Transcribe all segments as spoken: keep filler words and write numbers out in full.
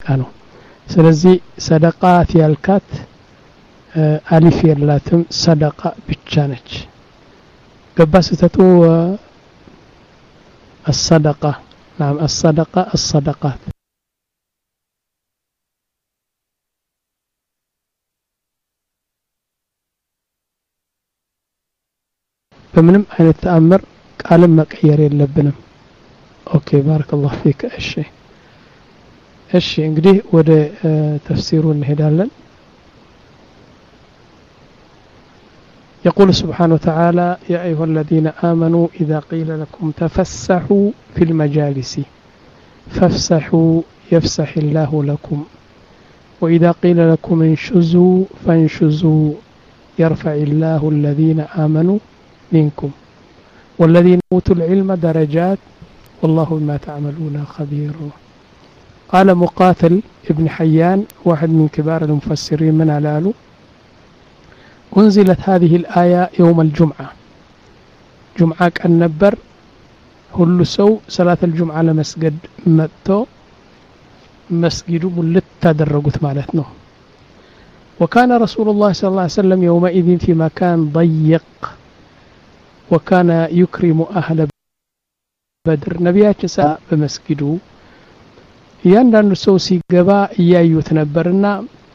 ነው ስለዚህ ሰደቃት ያልካት አሊፍ የላትም ሰደቃ ብቻ ነች ገባስተቱ الصدقه نعم الصدقه الصدقات በምንም አይነት ተአምር ቃልም መቀየር የለብንም ኦኬ ባረከ الله فيك እሺ እሺ እንግዲህ ወደ ተፍሲሩ እንሄዳለን يقول سبحانه وتعالى يا أيها الذين آمنوا إذا قيل لكم تفسحوا في المجالس فافسحوا يفسح الله لكم وإذا قيل لكم انشزوا فانشزوا يرفع الله الذين آمنوا منكم والذين أوتوا العلم درجات والله بما تعملون خبير قال مقاتل ابن حيان واحد من كبار المفسرين من علالو أنزلت هذه الآية يوم الجمعة جمعة كان نبر كل سو صلاة الجمعة لمسجد متو مسجد ملت تدرجت مالتنا وكان رسول الله صلى الله عليه وسلم يومئذ في مكان ضيق وكان يكرم أهل بدر نبيات ساء بمسجده ياندان سو سيغبا እያዩት ነበርና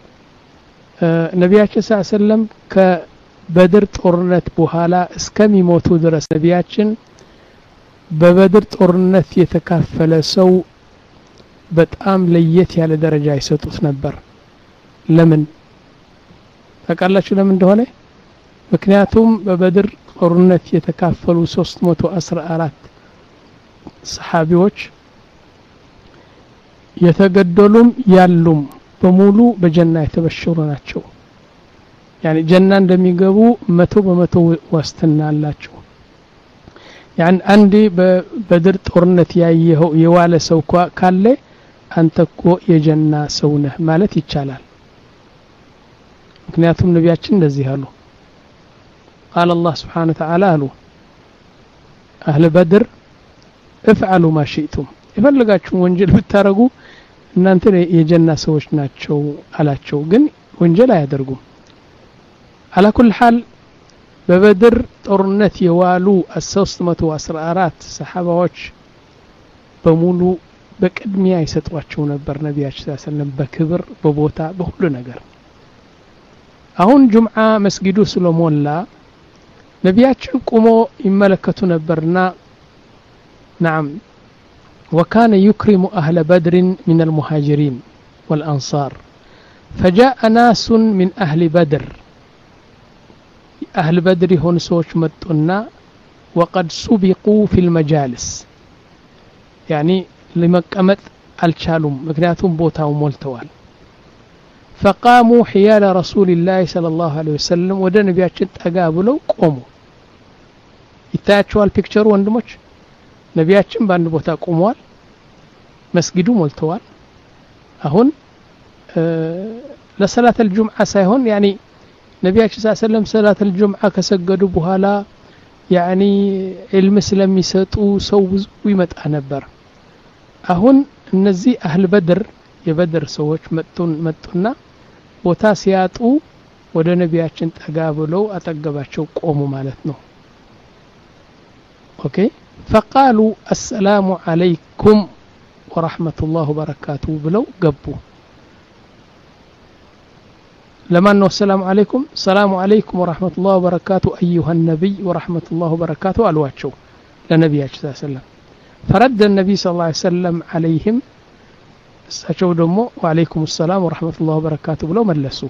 ነብያችን ሰለላሁ ዐለይሂ ወሰለም ከበድር ጦርነት በኋላ እስከሚሞቱ ድረስ ነብያችን በበድር ጦርነት የተካፈለ ሰው በጣም ለየት ያለ ደረጃ ይሰጡት ነበር ለምን ተቃላችሁ ለምን እንደሆነ ምክንያቱም በበድር ጦርነት የተካፈሉ ሶስት መቶ አስራ አራት ሰሃቢዎች የተገደሉም ያሉም በሙሉ በጀና የተበሸሩ ናቸው يعني ጀና እንደሚገቡ መቶ በመቶ ዋስትና አላቸው يعني አንዲ በበድር ጦርነት ያየው የዋለ ሰው ካለ አንተኮ የጀና ሰው ነህ ማለት ይቻላል ምክንያቱም ነብያችን እንደዚህ አሉ قال الله سبحانه وتعالى አሉ اهل بدر افعلوا ما شئتم ይፈልጋችሁ ወንጀል ብታረጉ እናንተ የጀና ሰዎች ናቸው አላቸው ግን ወንጀል አያደርጉም على كل حال በበድር ጦርነት የዋሉ ሶስት መቶ አስራ አራት ሰሃባዎች በሙሉ በቅድሚያ ይሰጧቸው ነበር ነብያችን ሰለላሁ ዐለይሂ ወሰለም በክብር በቦታ በሁሉ ነገር አሁን ጁምዓ መስጊዱ ስለሞላ ነብያችን ቆሞ ይመለከቱ ነበርና نعم وكان يكرم أهل بدر من المهاجرين والأنصار فجاء ناس من أهل بدر أهل بدر هون سوش متنا وقد سبقوا في المجالس يعني لمقامت الشالوم مكنياتهم بوتاو مولتوال فقاموا حيال رسول الله صلى الله عليه وسلم وده نبياتشن تقابلوا قوموا يتاچوال بيكتشر ወንድሞች ነብያችን ባንድ ቦታ ቆመዋል መስጊዱ ሞልተዋል አሁን ለሰላት الجمعة ሳይሆን يعني ነብያችን ሰለላሁ ዐለይሂ ወሰለም ሰላት الجمعة ከሰገዱ በኋላ يعني علم ስለሚሰጡ ሰው ብዙ ይመጣ ነበር አሁን እነዚህ አህል በድር የበድር ሰዎች መጡን መጡና ቦታ ሲያጡ ወደ ነብያችን ጠጋ ብለው አጠገባቸው ቆሙ ማለት ነው ኦኬ فقالوا السلام عليكم ورحمة الله وبركاته بلو قبوا لما أنه السلام عليكم السلام عليكم ورحمة الله وبركاته أيها النبي ورحمة الله وبركاته الواتشو لنبي صلى الله عليه وسلم فرد النبي صلى الله عليه وسلم عليهم سأشو دمو وعليكم السلام ورحمة الله وبركاته بلو ملسوا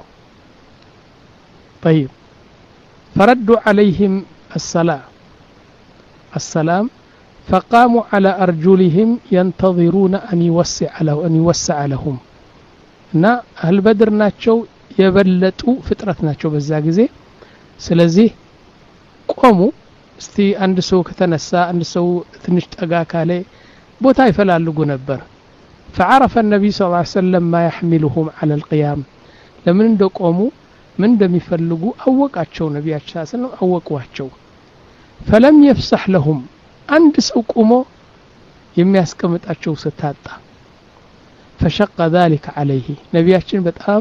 طيب فردوا عليهم السلام السلام فقاموا على أرجلهم ينتظرون أن يوسع له أن يوسع لهم نا أهل بدر ناتشو يبلتوا فترة ناتشو بزاجزي سلزي قوموا استي عند سو كتنسى عند سو تنشت أجاكالي بوتاي فلا لقوا نبر فعرف النبي صلى الله عليه وسلم ما يحملهم على القيام لمن دو قوموا من دم يفلقوا أوق أتشو نبي صلى الله عليه وسلم أوق واتشو فلم يفسح لهم عند سو قوموا يمياسكمت أتشو ستاتا فشق ذلك عليه ነብያችን በጣም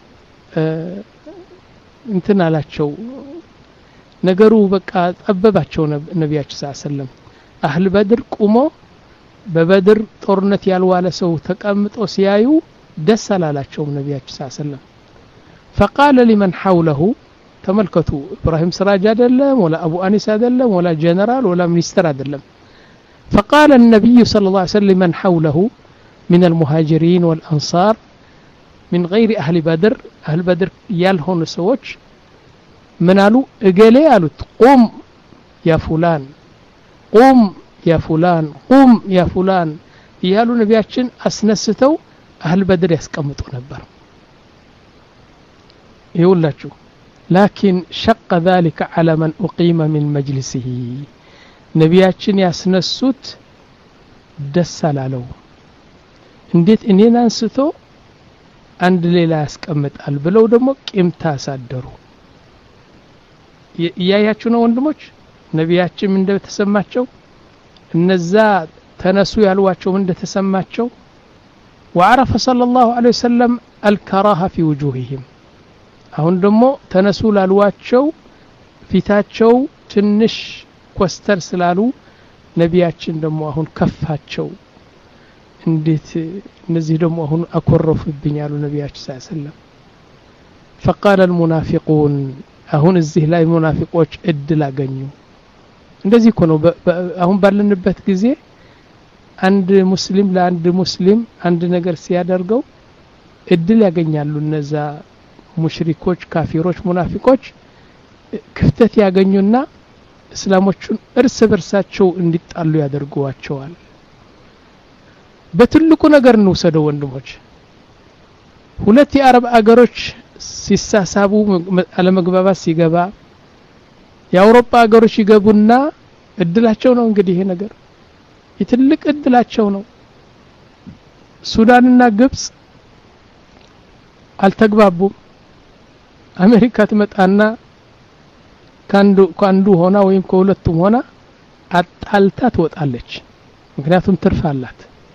እንትን አላቸው ነገሩ በቃ ጠበባቸው ነብያችን ሰለላሁ ዐለይሂ ወሰለም አህል በድር ቆሞ በበድር ጦርነት ያልዋለ ሰው ተቀምጦ ሲያዩ ደስ አላላቸው ነብያችን ሰለላሁ ዐለይሂ ወሰለም فقال لمن حوله ተመልከቱ ኢብራሂም ስራጅ አይደለም ወላ አቡ አኒስ አይደለም ወላ ጀነራል ወላ ሚኒስተር አይደለም فقال النبي صلى الله عليه وسلم من حوله من المهاجرين والأنصار من غير أهل بدر أهل بدر يالهون سووش منالو اقالي قالوا قم يا فلان قم يا فلان قم يا فلان يالو نبياتشن أسنستو أهل بدر يسكمتو نبر يقول لك لكن شق ذلك على من أقيم من مجلسه ነብያችን ያስነሱት ደስ አላለው እንዴት እኔን አንስቶ አንድ ሌላ ያስቀምጣል ብለው ደግሞ ቂምታ ሳደሩ ያያችሁ ነው ወንድሞች ነብያችን እንደተሰማቸው እነዛ ተነሱ ያልዋቸው እንደተሰማቸው وعرف صلى الله عليه وسلم الكراهه في وجوههم አሁን ደግሞ ተነሱ ላልዋቸው ፊታቸው ትንሽ ኮስተር ስላሉ ነብያችን ደግሞ አሁን ከፋቸው እንዴት እነዚህ ደግሞ አሁን አኮረፉብኝ ያሉ ነብያችን ሰለላሁ ዐለይሂ ወሰለም فقال المنافقون አሁን እዚህ ላይ ሙናፊቆች እድል አገኙ እንደዚህ እኮ ነው አሁን ባለንበት ጊዜ አንድ ሙስሊም ለአንድ ሙስሊም አንድ ነገር ሲያደርገው እድል ያገኛሉ እነዛ ሙሽሪኮች ካፊሮች ሙናፊቆች ክፍተት ያገኙና እስላሞቹን እርስ በርሳቸው እንዲጣሉ ያደርጓቸዋል በትልቁ ነገር ነው ሰደው ወንድሞች ሁለት የአረብ አገሮች ሲሳሳቡ አለመግባባት ሲገባ የአውሮፓ አገሮች ይገቡና እድላቸው ነው እንግዲህ ይሄ ነገር የትልቅ እድላቸው ነው ሱዳንና ግብጽ አልተግባቡም አሜሪካ ትመጣና ካንዱ ካንዱ ሆና ወይም ከሁለቱም ሆና አጣልታ ትወጣለች ምክንያቱም ትርፋላት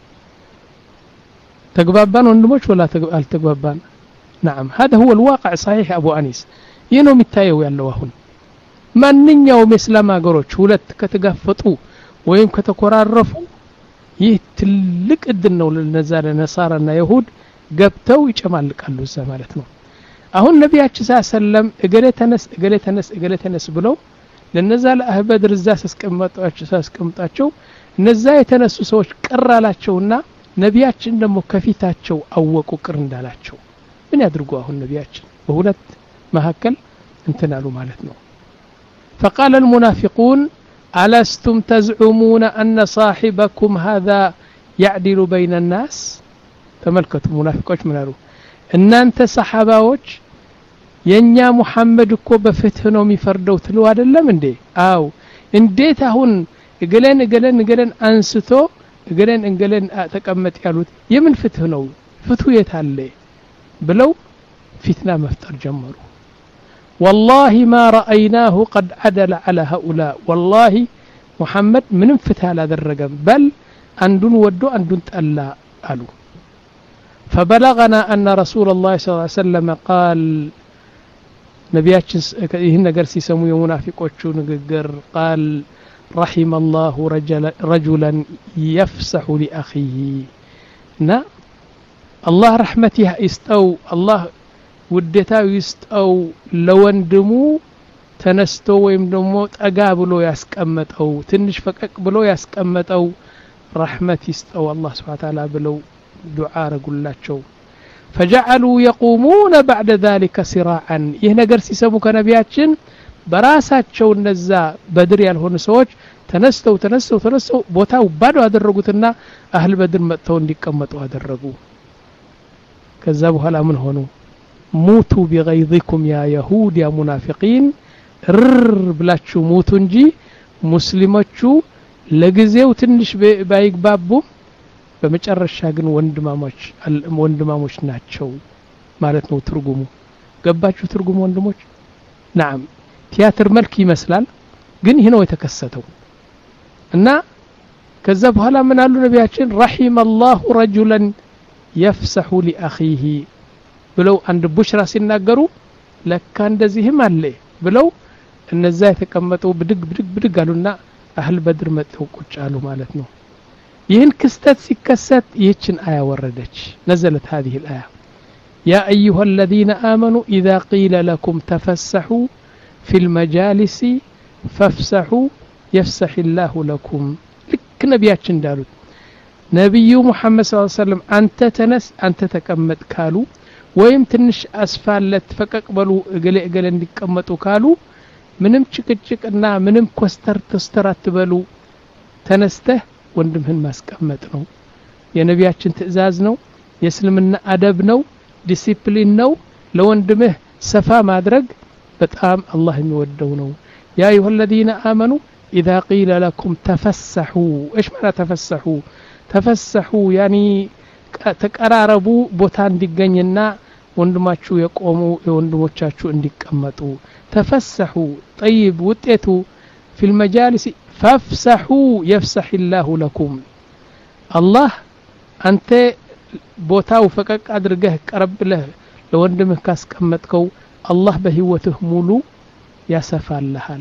ተግባባን ወንድሞች ወላ አልተግባባን نعم هذا هو الواقع صحيح ابو انيس ينو متايو ያለው አሁን ማንኛውም እስላም አገሮች ሁለት ከተጋፈጡ ወይም ከተኮራረፉ ይህ ትልቅ እድል ነው ለነዛ ለነሳራና ይሁድ ገብተው ይጨማልቃሉ እዛ ማለት ነው አሁን ነብያችን ሰለላም እገሌ ተነስ እገሌ ተነስ እገሌ ተነስ ብለው ለነዛ ለአህበድር እዛ አስቀምጣቸው አስቀምጣቸው እነዛ የተነሱ ሰዎች ቀራላቸውና ነብያችን ደግሞ ከፊታቸው አወቁ ቅር እንዳላቸው ምን ያድርጉ አሁን ነብያችን በሁለት መሐከል እንተናሉ ማለት ነው فقال المنافقون ألستم تزعمون أن صاحبكم هذا يعدل بين الناس تملكتوا منافقوش منالو ان انت صحاباዎች የኛ ሙሐመድ እኮ በፍትህ ነው የሚፈርደው ትሉ አይደለም እንዴ አው እንዴት አሁን እገለን እገለን እገለን አንስቶ እገለን እንገለን ተቀመጥ ያሉት የምን ፍትህ ነው ፍትሁ የታለ ብለው ፊትና መፍጠር ጀመሩ والله ما رايناه قد عدل على هؤلاء والله محمد ምንም ፍትህ አላደረገም በል አንዱን ወዶ አንዱን ጠላ አሉ فبلغنا أن رسول الله صلى الله عليه وسلم قال نبياتنا ይህን ነገር ሲሰሙ የሙናፊቆቹ ንግግር قال رحم الله رجلا رجلا يفسح لاخيه نا الله رحمته يستو الله ውደታው ይስጠው ለወንድሙ ተነስቶ ወይም ደግሞ ጠጋ ብሎ ያስቀመጠው ትንሽ ፈቀቅ ብሎ ያስቀመጠው رحمت يستو الله سبحانه وتعالى ብለው دعاء رجلاቸው فجعلوا يقومون بعد ذلك سراعا ይህ ነገር ሲሰሙ ከነቢያችን በራሳቸው እነዛ በድር ያልሆኑ ሰዎች ተነስተው ተነስተው ተነስተው ቦታው ባዶ አደረጉትና አህል በድር መጥተው እንዲቀመጡ አደረጉ ከዛ በኋላ ምን ሆኑ موتوا بغيظكم يا يهود يا منافقين رر ብላችሁ ሙቱ እንጂ ሙስሊሞቹ ለጊዜው ትንሽ ባይግባቡ በመጨረሻ ግን ወንድማሞች ወንድማሞች ናቸው ማለት ነው ትርጉሙ ገባችሁ ትርጉሙ ወንድሞች نعم ቲያትር መልክ ይመስላል ግን ይሄ ነው የተከሰተው እና ከዛ በኋላ ምን አሉ ነብያችን رحم الله رجلا يفسح لأخيه ብለው አንድ ቡሽራ ሲናገሩ ለካ እንደዚህም አለ ብለው እነዛ የተቀመጡ ብድግ ብድግ ብድግ አሉና አህል በድር መጥተው ቁጭ አሉ ማለት ነው ይህን ክስተት ሲከሰት ይህችን አያ ወረደች نزلت هذه الآية يا أيها الذين آمنوا إذا قيل لكم تفسحوا في المجالس فافسحوا يفسح الله لكم لك نبياتش እንዳሉት ነብዩ ሙሐመድ ሰለላሁ ዐለይሂ ወሰለም አንተ ተነስ አንተ ተቀመጥ ካሉ ወይም ትንሽ አስፋለት ፈቀቅ በሉ እገለ እገለ እንዲቀመጡ ካሉ ምንም ጭቅጭቅና ምንም ኮስተር ተስተር አትበሉ ተነስተህ ወንድምህን ማስቀመጥ ነው የነብያችን ትእዛዝ ነው የእስልምና አደብ ነው ዲሲፕሊን ነው ለወንድምህ ሰፋ ማድረግ በጣም አላህ የሚወደው ነው ያ አዩሀ الذين آمنوا إذا قيل لكم تفسحوا ايش معنى تفسحوا تفسحوا يعني ተቀራረቡ ቦታ እንዲገኝና ወንድማችሁ የቆሙ የወንድሞቻችሁ እንዲቀመጡ تفسحوا طيب ውጤቱ في المجالس فافسحوا يفسح الله لكم الله አንተ ቦታው ፈቀቅ አድርገህ ቀረብለህ ለወንድምህ ካስቀመጥከው አላህ በህይወትህ ሙሉ ያሰፋልሃል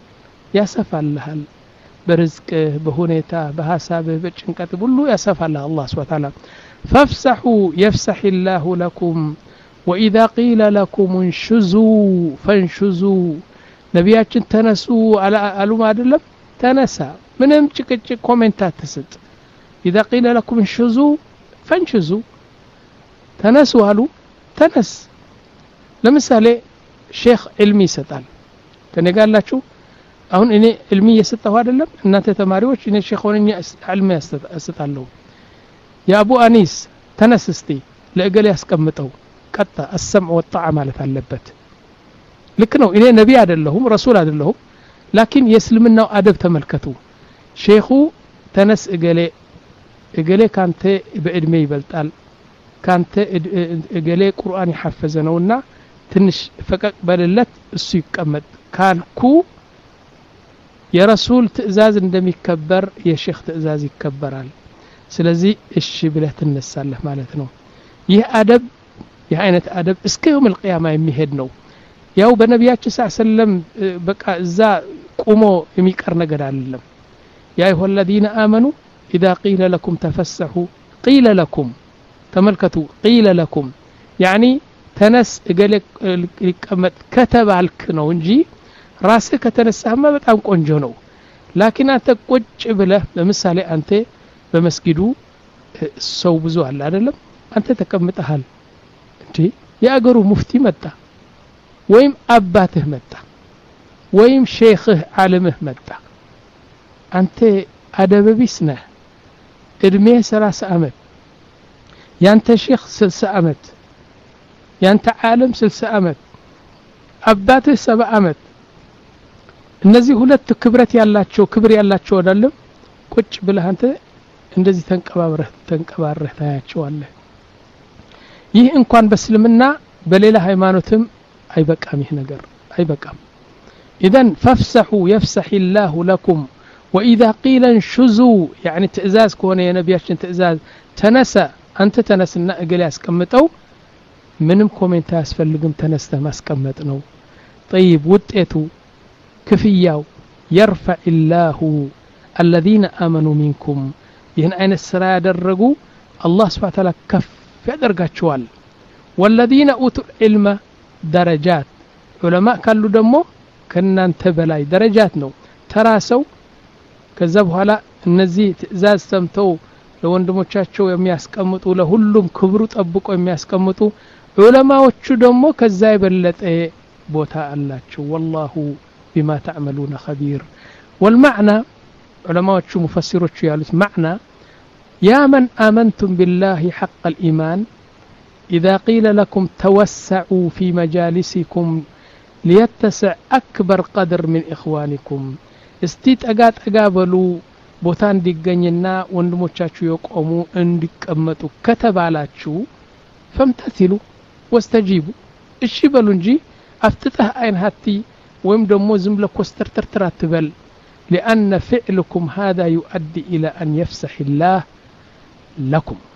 ያሰፋልሃል برزقه بهونيتا بحسابه بچنقت ሁሉ ያሰፋልህ አላህ Subhanahu Wa Ta'ala فافسحوا يفسح الله لكم واذا قيل لكم انشزوا فانشزوا ነብያችን ተነሱ አሉ አይደለም ተነሳ ምንም ጭቅጭቅ ኮሜንታት ተሰጥ اذا قيل لكم انشزوا فانشزوا تنسوا አሉ ተነስ ለምሳሌ ሼክ ዕልሚ ይሰጣል ከነጋላችሁ አሁን እኔ ዕልሚ እየሰጠሁ አይደለም እናንተ ተማሪዎች እኔ ሼክ ሆነኝ ዕልሚ ያሰጣለሁ የአቡ አኒስ ተነስ እስቲ ለእገሌ ያስቀምጠው ቀጣ السمع والطاعه ማለት አለበት ልክ ነው እኔ ነብይ አይደለሁም ረሱል አይደለሁም ላኪን የእስልምናው አደብ ተመልከቱ ሼኹ ተነስ እገሌ እገሌ ካንተ በእድሜ ይበልጣል ካንተ እገሌ ቁርአን ይሐፈዘ ነውና ትንሽ ፈቀቅ በለለት እሱ ይቀመጥ ካልኩ የረሱል ትእዛዝ እንደሚከበር የሼክ ትእዛዝ ይከበራል ስለዚህ እሺ ብለህ ትነሳለህ ማለት ነው ይህ አደብ ይህ አይነት አደብ እስከ يوم القيامه የሚሄድ ነው ያው በነብያችን ሰለላም በቃ እዛ ቆሞ የሚቀር ነገር አይደለም ያ አዩሀ الذين آمنوا إذا قيل لكم تفسحوا قيل لكم تملكتوا قيل لكم يعني تنس እገሌ ሊቀመጥ ከተባልክ ነው እንጂ ራስህ ከተነሳህማ በጣም ቆንጆ ነው ላኪን አንተ ቁጭ ብለህ ለምሳሌ አንተ በመስጊዱ ሰው ብዙ አለ አይደለም አንተ ተቀምጠሃል እንዴ ያገሩ ሙፍቲ መጣ ወይም አባትህ መጣ ወይም ሼኽህ ዓለምህ መጣ አንተ አደበቢስ ነህ እድሜ ሰላሳ አመት ያንተ ሼኽ ስልሳ አመት ያንተ ዓለም ስልሳ አመት አባትህ ሰባ አመት እነዚህ ሁለት ክብረት ያላቸው ክብር ያላቸው አይደለም ቁጭ ብለህ አንተ እንደዚህ ተንቀባብረህ ተንቀባረህ ታያቸዋለህ ይህ እንኳን በእስልምና በሌላ ሃይማኖትም አይበቃም ይህ ነገር አይበቃም اذا فافسحوا يفسح الله لكم واذا قيل انشزوا يعني تئزاز كونه يا نبياتنا تئزاز تنسى انت تنسنا اجل ያስቀምጠው ምንም ኮሜንት ያስፈልግም ተነስተህ ማስቀመጥ ነው طيب ውጤቱ كفياو يرفع الله الذين آمنوا منكم ይህን አይነት ስራ ያደረጉ አላህ Subhanahu Wa Ta'ala ከፍ ያደርጋቸዋል والذين اوتوا العلم درجات ዑለማ ካሉ ደግሞ ከናንተ በላይ ደረጃት ነው ተራሰው ከዛ በኋላ እነዚህ ትእዛዝ ሰምተው ለወንድሞቻቸው የሚያስቀምጡ ለሁሉም ክብሩ ጠብቆ የሚያስቀምጡ ዑለማዎቹ ደግሞ ከዛ ይበለጠ ቦታ አላቸው والله بما تعملون خبير والمعنى علماء مفسروች ያሉት معنى يا من آمنتم بالله حق الإيمان إذا قيل لكم توسعوا في مجالسكم ليتسع أكبر قدر من إخوانكم استيت أقات أقابلوا ቦታ እንዲገኝና ወንድሞቻችሁ የቆሙ እንዲቀመጡ ከተባላችሁ ፈምተሲሉ ወስተጂቡ እሺ በሉ እንጂ አፍጥተህ አይን ሀቲ ወይም ደግሞ ዝም ለኮስተር ተርተር አትበል لأن فعلكم هذا يؤدي إلى أن يفسح الله لكم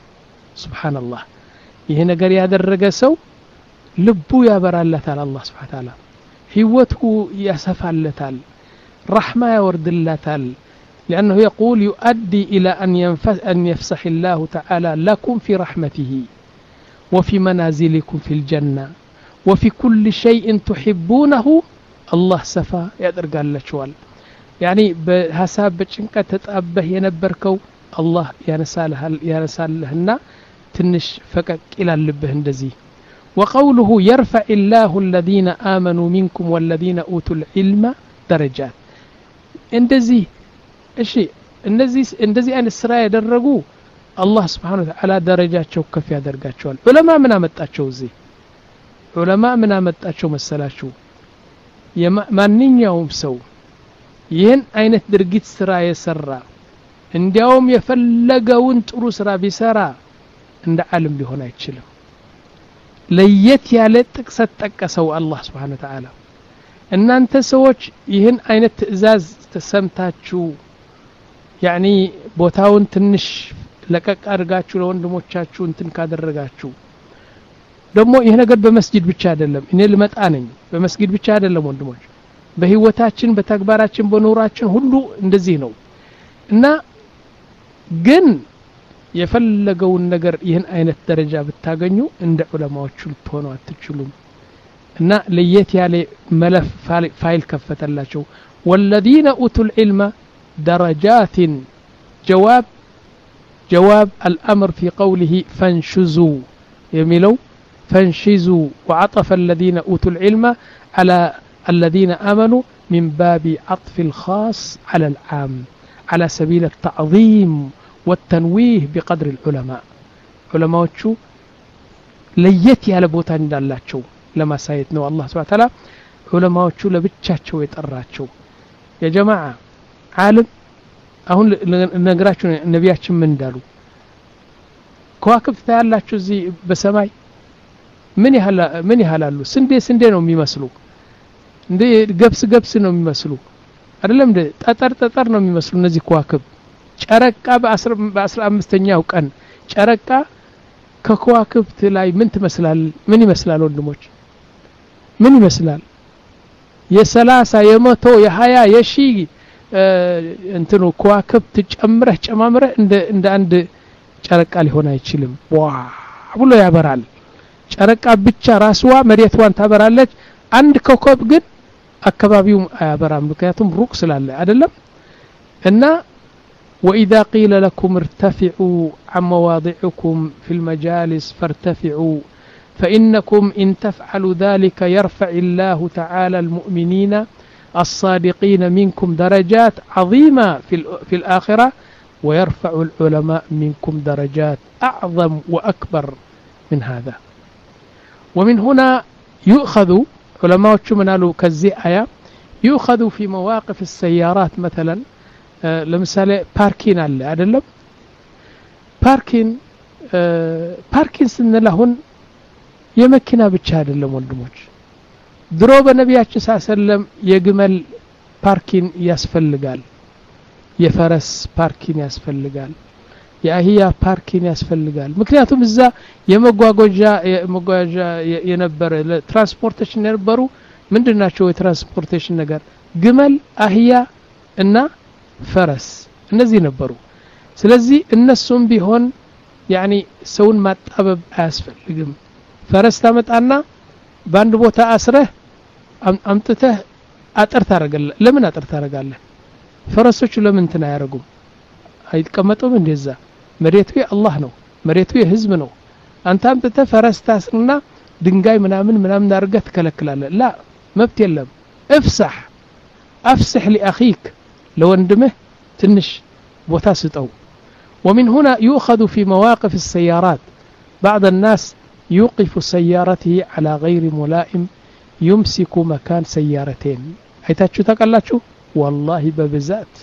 ሱብሃንአላህ ይሄ ነገር ያደረገ ሰው ልቡ ያበራለታል አላህ Subhanahu Wa Ta'ala ህይወቱ ያሰፋለታል رحمة يوردلتال لأنه يقول يؤدي إلى أن ينفس أن يفسح الله تعالى لكم في رحمته وفي منازلكم في الجنة وفي كل شيء تحبونه الله سفا يقدر قال لشوال يعني بحساب بچنكة تتأبه ينبركو الله ينسالها ينسالهنا تنش فكك إلى اللبه اندزي وقوله يرفع الله الذين آمنوا منكم والذين أوتوا العلم درجات እንደዚህ እሺ እንደዚህ እንደዚህ አይነት ስራ ያደረጉ አላህ Subhanahu Wa Ta'ala ደረጃቸው ከፍ ያደርጋቸዋል ዑለማ ምን አመጣቸው እዚህ ዑለማ ምን አመጣቸው መሰላችሁ የማንኛውም ሰው ይህን አይነት ድርጊት ስራ የሰራ እንዲያውም የፈለገውን ጥሩ ስራ ቢሰራ እንደ ዓለም ሊሆን አይችልም ለየት ያለ ጥቅሰት ጠቀሰው አላህ Subhanahu Wa Ta'ala እናንተ ሰዎች ይህን አይነት ትእዛዝ ተሰምታችሁ ያኒ ቦታውን ትንሽ ለቀቅ አድርጋችሁ ለወንድሞቻችሁ እንትን ካደረጋችሁ ደግሞ ይሄ ነገር በመስጊድ ብቻ አይደለም እኔ ልመጣ ነኝ በመስጊድ ብቻ አይደለም ወንድሞች በህይወታችን በተግባራችን በኑራችን ሁሉ እንደዚህ ነው እና ግን የፈለገውን ነገር ይህን አይነት ደረጃ ብታገኙ እንደ ዑለማዎቹ ልትሆኑ አትችሉም እና ለየት ያለ መለፍ ፋይል ከፈተላቸው والذين أوتوا العلم درجات جواب جواب الأمر في قوله فانشزوا يميلوا فانشزوا وعطف الذين أوتوا العلم على الذين آمنوا من باب عطف الخاص على العام على سبيل التعظيم والتنويه بقدر العلماء علماء شو ليت على بوتان دالاتشو لما سايتنا الله سبحانه وتعالى علماء شو لبتشاتشو يتقراتشو يا جماعة عالم أهون نقراتشو نبياتشو من دالو كواكب تتعلاتشو زي بسماي من يهلا من يهلالو سندي سندي نو ميمسلو ندي قبس قبس نو ميمسلو አይደለም እንደ ጠጠር ጠጠር ነው የሚመስሉ እነዚህ ከዋክብ ጨረቃ በ10 በ15ኛው ቀን ጨረቃ ከከዋክብት ላይ ምን ትመስላል ምን ይመስላል ወንድሞች ምን ይመስላል የ30 የ100 የ20 የሺ እንትኑ ከዋክብት ጨምረህ ጨማምረህ እንደ እንደ አንድ ጨረቃ ሊሆን አይችልም ዋ ብሎ ያበራል ጨረቃ ብቻ ራስዋ መሬቷን ታበራለች አንድ ኮከብ ግን አካባቢው አያበራም ምክንያቱም ሩቅ ስላለ አይደለም እና واذا قيل لكم ارتفعوا عن مواضعكم في المجالس فارتفعوا فانكم ان تفعلوا ذلك يرفع الله تعالى المؤمنين الصادقين منكم درجات عظيمه في في الاخره ويرفع العلماء منكم درجات اعظم واكبر من هذا ومن هنا يؤخذ علماء منالو كزي آية يؤخذ في مواقف السيارات مثلا آه لمثال باركين على أدلم باركين آه باركين سن لهن يمكنا بتشاد اللهم والدموج دروب النبي صلى الله عليه وسلم يجمل باركين يسفل قال يفرس باركين يسفل قال የአህያ ፓርኪን ያስፈልጋል ምክንያቱም እዛ የመጓጓዣ የመጓጓዣ የነበረ ለትራንስፖርቴሽን የነበሩ ምንድናቸው የትራንስፖርቴሽን ነገር ግመል አህያ እና ፈረስ እነዚህ ነበሩ ስለዚህ እነሱም ቢሆን ያኒ ሰውን ማጣበብ አያስፈልግም ፈረስ ታመጣና በአንድ ቦታ አስረህ አምጥተህ አጥር ታረጋለህ ለምን አጥር ታረጋለህ ፈረሶቹ ለምን እንትን አያረጉም አይቀመጡም እንደዛ መሬቱ የአላህ ነው መሬቱ የህዝብ ነው አንተ አምጥተህ ፈረስ ታስርና ድንጋይ ምናምን ምናምን አድርገህ ትከለክላለህ ላ መብት የለም افسح افسح لاخيك لوندمه ትንሽ ቦታ ስጠው ومن هنا يؤخذ في مواقف السيارات بعض الناس يوقف سيارته على غير ملائم يمسك مكان سيارتين አይታችሁ ታውቃላችሁ والله በብዛት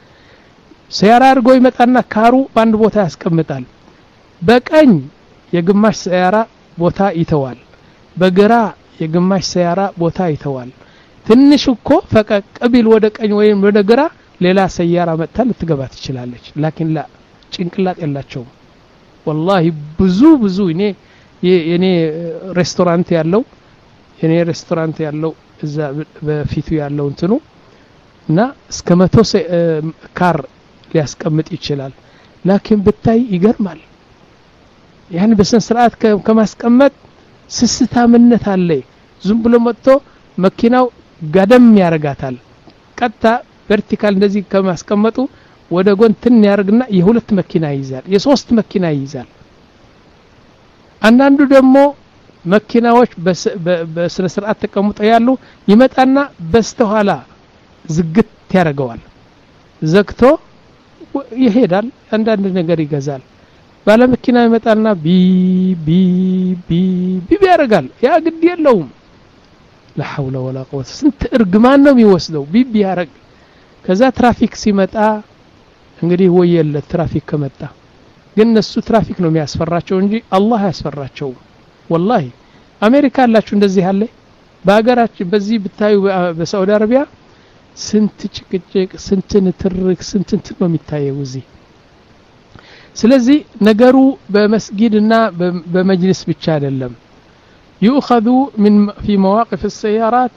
سيارة አርጎ ይመጣና ካሩ ባንድ ቦታ ያስቀምጣል በቀኝ የግማሽ ሰያራ ቦታ ይተዋል በግራ የግማሽ ሰያራ ቦታ ይተዋል ትንሽ እኮ ፈቀቅ ቢል ወደ ቀኝ ወይም ወደ ግራ ሌላ ሰያራ መጥታ ልትገባ ትችላለች ላኪን ላ ጭንቅላት የላቸው والله ብዙ ብዙ እኔ የኔ ሬስቶራንት ያለው የኔ ሬስቶራንት ያለው እዛ በፊቱ ያለው እንትኑ እና እስከ መቶ ካር ሊያስቀምጥ ይችላል ላኪን ብታይ ይገርማል ያን በስነ ስርዓት ከማስቀመጥ ስስታምነት አለ ዝም ብሎ መጥቶ መኪናው ጋደም ያረጋታል ቀጥታ ቨርቲካል እንደዚህ ከማስቀመጡ ወደ ጎን ትን ያርግና የሁለት መኪና ይይዛል የሶስት መኪና ይይዛል አንዳንዱ ደግሞ መኪናዎች በስነ ስርዓት ተቀምጠው ያሉ ይመጣና በስተኋላ ዝግት ያረጋዋል ዘግቶ ይሄዳል አንዳንድ ነገር ይገዛል ባለ መኪና ይመጣልና ቢ ቢ ቢ ቢ ያረጋል ያ ግድ የለውም لا حول ولا قوه ስንት እርግማን ነው የሚወስደው ቢ ቢ ያረግ ከዛ ትራፊክ ሲመጣ እንግዲህ ወየለ ትራፊክ ከመጣ ግን እነሱ ትራፊክ ነው የሚያስፈራቸው እንጂ አላህ ያስፈራቸው والله አሜሪካ አላችሁ እንደዚህ አለ በአገራችን በዚህ ብታዩ በሳውዲ አረቢያ ስንት ጭቅጭቅ ስንት ንትርክ ስንት እንትን ነው የሚታየው እዚህ ስለዚህ ነገሩ በመስጊድና በመጅልስ ብቻ አይደለም يؤخذ من في مواقف السيارات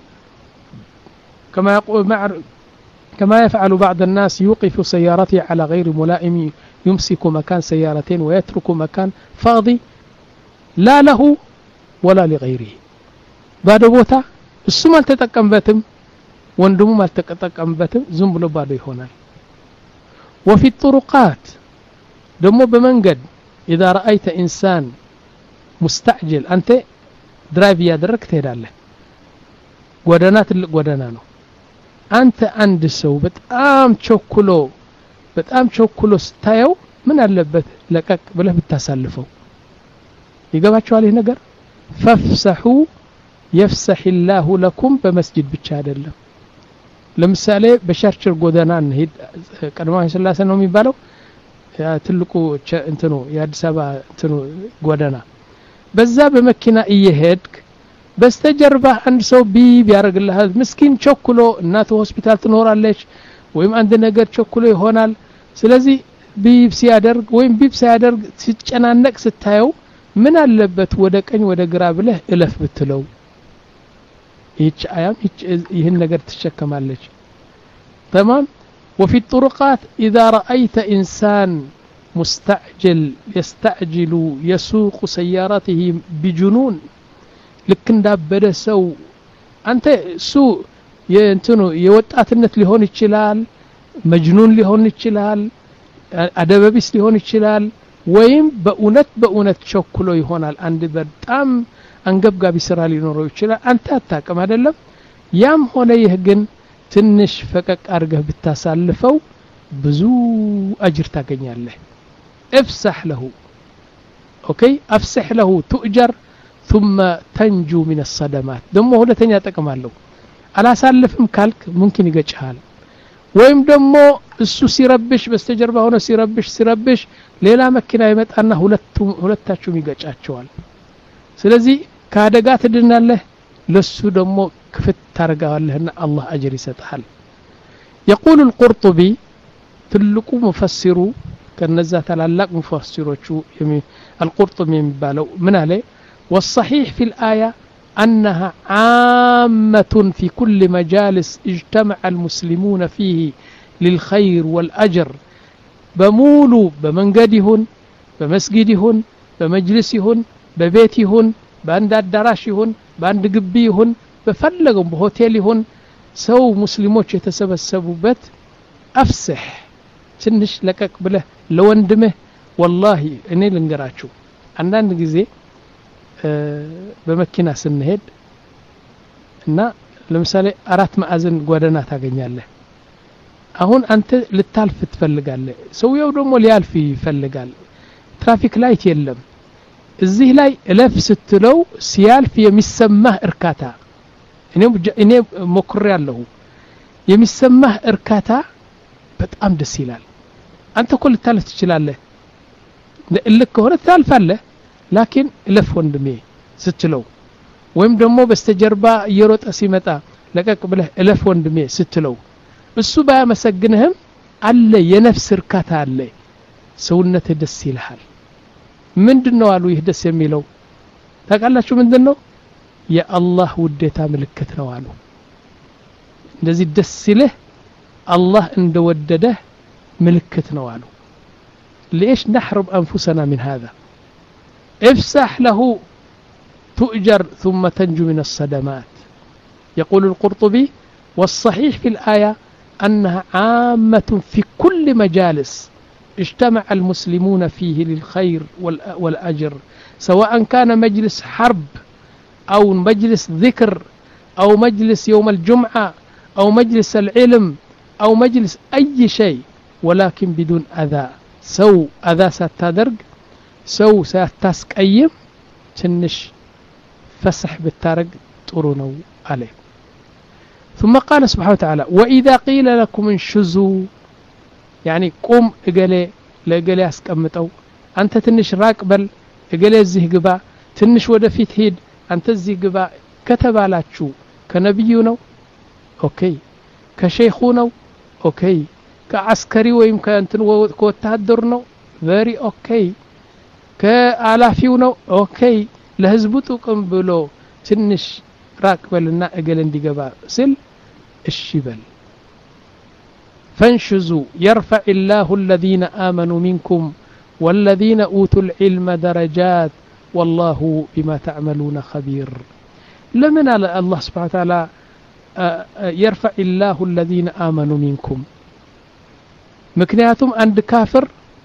كما يقول مع كما يفعل بعض الناس يوقف سيارته على غير ملائم يمسك مكان سيارتين ويترك مكان فاضي لا له ولا لغيره بعد بوتا እሱ ማልተጠቀምበትም ወንድሙ ማልተጠቀምበትም ዝም ብሎ ባዶ ይሆናል وفي الطرقات ደሞ በመንገድ اذا رايت انسان مستعجل انت ድራይቭ ያደረክ ትሄዳለህ ጎዳና ትልቅ ጎዳና ነው አንተ አንድ ሰው በጣም ቸኩሎ በጣም ቸኩሎ ስታየው ምን አለበት ለቀቅ ብለህ ብታሳልፈው ይገባችኋል ይሄ ነገር فافسحوا يفسح الله لكم በመስጂድ ብቻ አይደለም ለምሳሌ በሸርችር ጎዳና እንሄድ ቀድሞ ስላሴ ነው የሚባለው ያ ትልቁ እንትኑ የአዲስ አበባ እንትኑ ጎዳና በዛ በመኪና እየሄድክ በስተጀርባ አንድ ሰው ቢብ ያረግልሃል ምስኪን ቸኩሎ እናቱ ሆስፒታል ትኖራለች ወይም አንድ ነገር ቸኩሎ ይሆናል ስለዚህ ቢብ ሲያደርግ ወይም ቢብ ሲያደርግ ሲጨናነቅ ስታየው ምን አለበት ወደ ቀኝ ወደ ግራ ብለህ እለፍ ብትለው ይች አያም ይህን ነገር ትሸከማለች تمام وفي الطرقات اذا رايت انسان مستعجل يستعجل يسوق سيارته بجنون ልክ እንዳበደ ሰው አንተ ሱ የእንትኑ የወጣትነት ሊሆን ይችላል መጅኑን ሊሆን ይችላል አደበቢስ ሊሆን ይችላል ወይም በእውነት በእውነት ቸኩሎ ይሆናል አንድ በጣም አንገብጋቢ ስራ ሊኖረው ይችላል አንተ አታቀም አይደለም ያም ሆነ ይህ ግን ትንሽ ፈቀቅ አርገህ ብታሳልፈው ብዙ አጅር ታገኛለህ افسح له اوكي افسح له تؤجر ثم تنجو من الصدمات ደሞ ሁለተኛ ጥቅም አለው አላሳልፍም ካልክ ممكن ይገጭሃል ወይም ደሞ እሱ ሲረብሽ በስተጀርባ ሆነ ሲረብሽ ሲረብሽ ሌላ መኪና ይመጣና ሁለቱም ሁለታችሁም ይገጫቸዋል ስለዚህ ካደጋ ትድናለህ ለሱ ደሞ ክፍት ታርጋዋለህና አላህ አጅር ይሰጣል يقول القرطبي ትልቁ مفسሩ كنزا تلالاق مفسروቹ القرطبي የሚባለው ምን አለ والصحيح في الآية أنها عامة في كل مجالس اجتمع المسلمون فيه للخير والأجر بمولو بمنقدهن بمسجدهن بمجلسهن ببيتهن باند الدراشهن باند قبيهن بفلقهم بهوتيلهن سو مسلموش يتسبسبوا أفسح ትንሽ ለቀቅ ብለህ ለወንድምህ والله እኔ ልንገራችሁ አንዳንድ ጊዜ በመኪና ስንሄድ እና ለምሳሌ አራት ማዕዘን ጎዳና ታገኛለህ አሁን አንተ ልታልፍ ትፈልጋለህ ሰውየው ደግሞ ሊያልፍ ይፈልጋል ትራፊክ ላይት የለም እዚህ ላይ እለፍ ስትለው ሲያልፍ የሚሰማህ እርካታ እኔ እኔ ሞክሬያለሁ የሚሰማህ እርካታ በጣም ደስ ይላል አንተ እኮ ልታልፍ ትችላለህ ለልክ ሆነ ታልፋለህ ላኪን እለፍ ወንድሜ ስትለው ወይም ደግሞ በስተጀርባ እየሮጠ ሲመጣ ለቀቅ ብለህ እለፍ ወንድሜ ስትለው እሱ ባያመሰግንህም አለ የነፍስ እርካታ አለ ሰውነትህ ደስ ይልሃል ምንድነው አሉ ይህ ደስ የሚለው ታውቃላችሁ ምንድነው የአላህ ውዴታ ምልክት ነው አሉ እንደዚህ ደስ ይልህ አላህ እንደወደደህ ምልክት ነው አሉ ليش نحرم أنفسنا من هذا افسح له تؤجر ثم تنجو من الصدمات يقول القرطبي والصحيح في الآية أنها عامة في كل مجالس اجتمع المسلمون فيه للخير والأجر سواء كان مجلس حرب أو مجلس ذكر أو مجلس يوم الجمعة أو مجلس العلم أو مجلس أي شيء ولكن بدون أذى سو أذى ستادرق سو ستاسكيم تنش فسح بالتارق ترونو عليه ثم قال سبحانه وتعالى وإذا قيل لكم انشزوا يعني قم اقلي لقلي اسكمتو أنت تنش راكبل اقلي الزيه قبا تنش ودفيت هيد أنت الزيه قبا كتبالاتشو كنبيونو أوكي كشيخونو أوكي كعسكري ويم كأنتن كوتهدرنو very أوكي كآلافيونو أوكي لهزبوتو قم بلو تنش راكبلنا اقل اندي قبا سل الشبل فانشزوا يرفع الله الذين آمنوا منكم والذين أوتوا العلم درجات والله بما تعملون خبير لمن الله سبحانه وتعالى يرفع الله الذين آمنوا منكم مكنياتهم عند كافر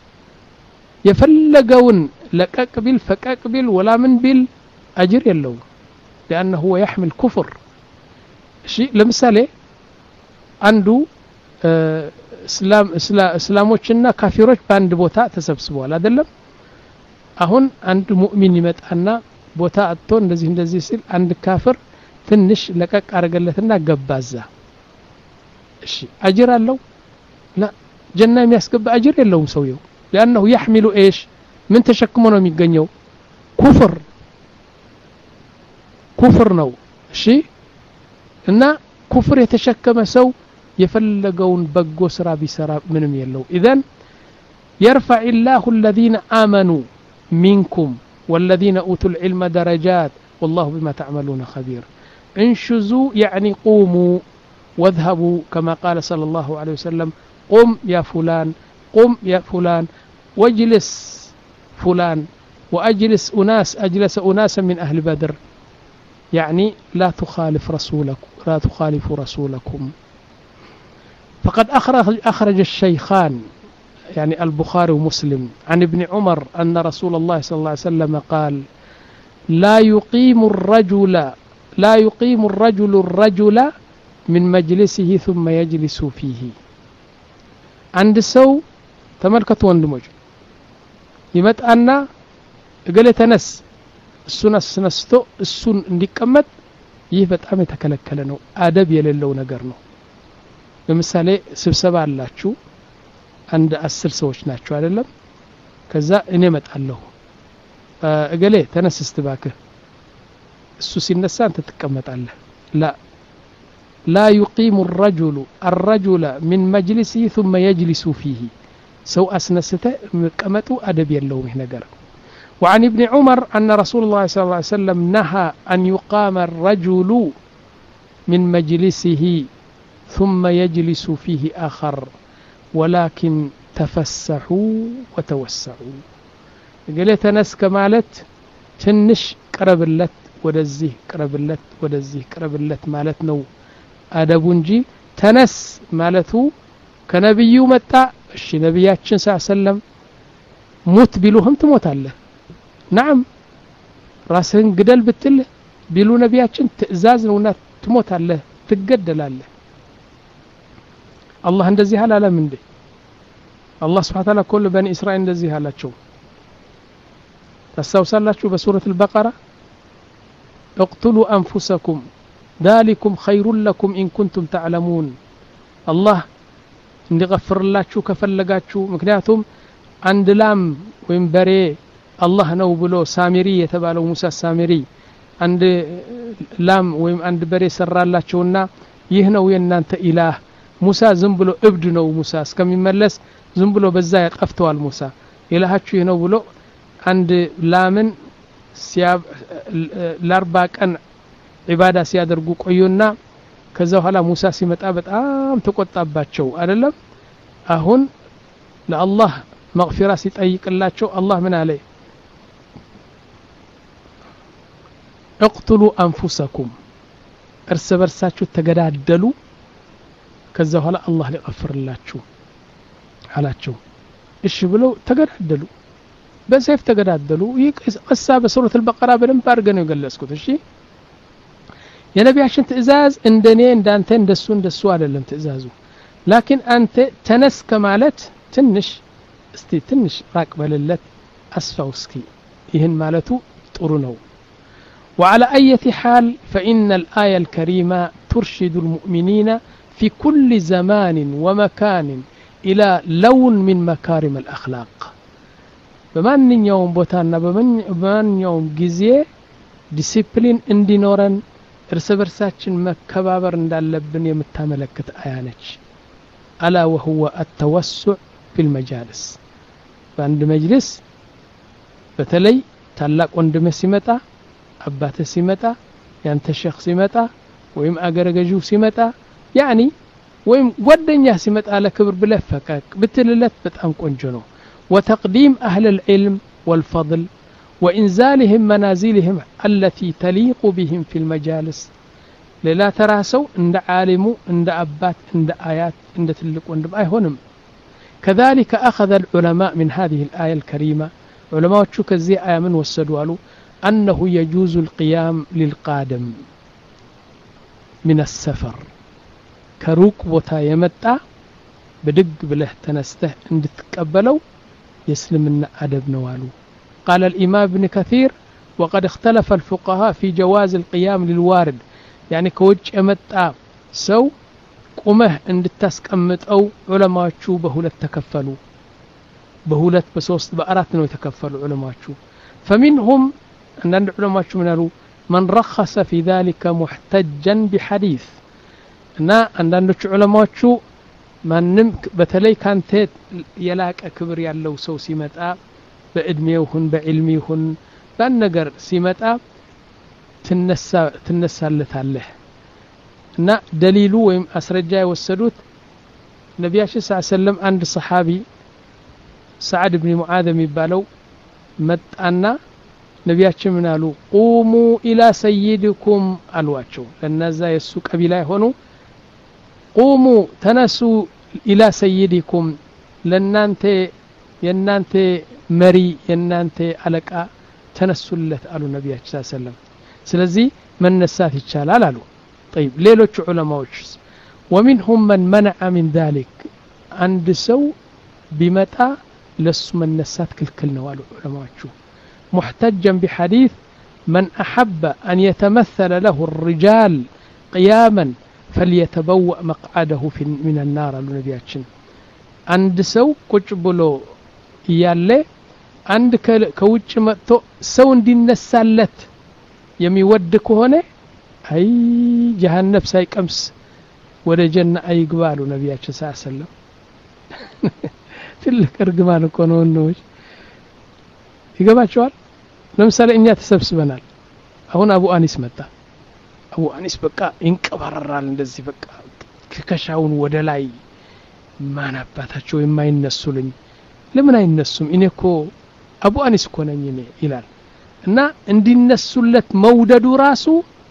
يفلقون لكاكبل فكاكبل ولا من بال أجر يلو لأنه هو يحمل كفر شيء لمثالي عنده اسلام اسلاموچنا كافروچ باند بوتا تسبسبوا አይደለም አሁን አንድ ሙእሚን ይመጣና ቦታ አጥቶ እንደዚህ እንደዚህ ሲል አንድ ካፍር ትንሽ ለቀቅ አረገለትና ገባዛ እሺ አጅር አለው لا ጀና የሚያስገባ አጅር የለውም ሰውየው لانه يحمل ايش من ተሸክሞ ነው የሚገኘው ኩፍር ኩፍር ነው እሺ እና ኩፍር የተሸከመ ሰው يفلقون بقو سرا بسرا منهم يلو إذن يرفع الله الذين آمنوا منكم والذين أوتوا العلم درجات والله بما تعملون خبير انشزوا يعني قوموا واذهبوا كما قال صلى الله عليه وسلم قم يا فلان قم يا فلان واجلس فلان وأجلس أناس أجلس أناسا من أهل بدر يعني لا تخالف رسولكم لا تخالفوا رسولكم فقد أخرج, أخرج الشيخان يعني البخاري ومسلم عن ابن عمر أن رسول الله صلى الله عليه وسلم قال لا يقيم الرجل لا يقيم الرجل الرجل من مجلسه ثم يجلس فيه عند سو تملكت وندمج يمتأنا قال تنس السنة سنستو السن እንዲቀመጥ ይህ በጣም የተከለከለ ነው አደብ የሌለው ነገር ነው ለምሳሌ ስብሰባ አላችሁ አንድ አስር ሰዎች ናቸው አይደለም ከዛ እኔ መጣለሁ እገሌ ተነስ እስትባከ እሱ ሲነሳ አንተ ትቀመጣለህ لا لا يقيم الرجل الرجل من مجلسه ثم يجلس فيه سو اسنسته مقمطو ادب يلوم ይህ ነገር وعن ابن عمر أن رسول الله صلى الله عليه وسلم نهى أن يقام الرجل من مجلسه ثم يجلس فيه آخر ولكن تفسحوا وتوسعوا قلت ناس كمالت تنش قربلت ودزيه قربلت ودزيه قربلت مالت نو أدبونجي تنس مالتو كنبيو متى الشي نبياتشن صلى الله عليه وسلم موت بلوهم تموت الله نعم راسهن قدل بتل بيلو نبياتشن تأزاز نونات تموت الله تقدل الله الله እንደዚህ አላለ እንዴ الله سبحانه وتعالى كل بني اسرائيل እንደዚህ አላቸው ተሳውሳላችሁ በሱረት البقرة اقتلوا انفسكم ذلكم خير لكم ان كنتم تعلمون الله እንዲغفርላችሁ ከፈለጋችሁ ምክንያቱም አንድ ላም ወይም በሬ الله ነው ብሎ ሳሚሪ የተባለው ሙሳ ሳሚሪ አንድ ላም ወይም አንድ በሬ ሰራላቸውና ይህ ነው የናንተ ኢላህ ሙሳ ዝም ብሎ እብድ ነው ሙሳ እስከሚመለስ ዝም ብሎ በዛ ያጠፍተዋል ሙሳ ኢላሃችሁ ይህ ነው ብሎ አንድ ላምን ሲያብ ለአርባ ቀን ዒባዳ ሲያደርጉ ቆዩና ከዛ በኋላ ሙሳ ሲመጣ በጣም ተቆጣባቸው አይደለም አሁን ለአላህ መግፊራ ሲጠይቅላቸው አላህ ምን አለ اقتلوا انفسكم እርስ በርሳችሁ ተገዳደሉ ከዛ በኋላ አላህ ሊغفርላችሁ አላቸው እሺ ብለው ተገዳደሉ በሰይፍ ተገዳደሉ ይቅሳ በሱረት البقره በደንብ አድርገን ነው ገለጽኩት እሺ የነቢያችን ትእዛዝ እንደኔ እንዳንተ እንደሱ እንደሱ አይደለም ትእዛዙ ላኪን አንተ ተነስ ከማለት ትንሽ እስቲ ትንሽ ራቅ በለለት አስፋውስኪ ይህን ማለቱ ጥሩ ነው وعلى أي حال فإن الآية الكريمة ترشد المؤمنين في كل زمان ومكان إلى لون من مكارم الأخلاق بمن يوم بوتانا بمن يوم جزية ديسيبلين اندينورن ارسبرساتشن مكبابر እንዳለብን የምታመለክት አያነች ألا وهو التوسع في المجالس በአንድ መጅልስ በተለይ ታላቅ ወንድም ሲመጣ አባተ ሲመጣ ያንተ ሸኽ ሲመጣ ወይም አገረገጁ ሲመጣ يعني ወይም ጓደኛ ሲመጣ ለክብር ብለፈቀቅ ብትልለት በጣም ቆንጆ ነው وتقديم أهل العلم والفضل وإنزالهم منازلهم التي تليق بهم في المجالس لا تراسوا عند عالم عند أبات عند آيات عند تلك وندم أيهونم كذلك أخذ العلماء من هذه الآية الكريمة علماء شو كزي آية من وسدوالو أنه يجوز القيام للقادم من السفر كروك بوتا يمتع بدق بله تنسته عند تقبلوا يسلمنا أدب نوالو قال الإمام ابن كثير وقد اختلف الفقهاء في جواز القيام للوارد يعني كوج يمتع سو قمه عند التسكمت أو علماء شو بهولت تكفلوا بهولت بسوست بأرات نو يتكفلوا علماء شو فمنهم أن العلماء شو منرو من رخص في ذلك محتجا بحديث نا أن العلماء شو من نمك بتلي كانت يلاك كبر يالله سو سيمتا بإدميهن بعلميهن فالنجر سيمتا تنسى تنسى لتاله نا دليل ويم أسرجاء والسدوت النبي صلى الله عليه وسلم عند صحابي سعد بن معاذ يبالو متأنا نبياتشم منالو قوموا إلى سيدكم الواتشو لأن ذا يسوق قبيلة هونو قوموا تنسوا إلى سيدكم لأنانت ينانت مري ينانت علقا تنسوا لت قالوا النبي صلى الله عليه وسلم سلزي من نسات يتشالال قالوا طيب ليلوች علماءዎች ومنهم من منع من ذلك عند سو بمتى لس من نسات كلكل ነው قالوا علماءዎቹ محتجا بحديث من أحب أن يتمثل له الرجال قياما فليتبوأ مقعده في من النار النبياتشن عند سو ቁጭ ብሎ ያለ አንድ ከውጭ መጥቶ ሰው እንዲነሳለት የሚወድ ከሆነ አይ ጀሃነም ሳይቀምስ ወደ ጀና አይግባሉ ነብያችን ሰለላሁ ዐለይሂ ወሰለም ትልቅ እርግማን እኮ ነው ነው ይገባቸዋል ለምሳሌ እኛ ተሰብስበናል አሁን አቡ አኒስ መጣ አቡ አኒስ በቃ ይንቀባራራል እንደዚህ በቃ ከከሻውን ወደ ላይ ማን አባታቸው የማይነሱልኝ ለምን አይነሱም እኔኮ አቡ አኒስ እኮ ነኝ እኔ ይላል እና እንዲነሱለት መውደዱ ራሱ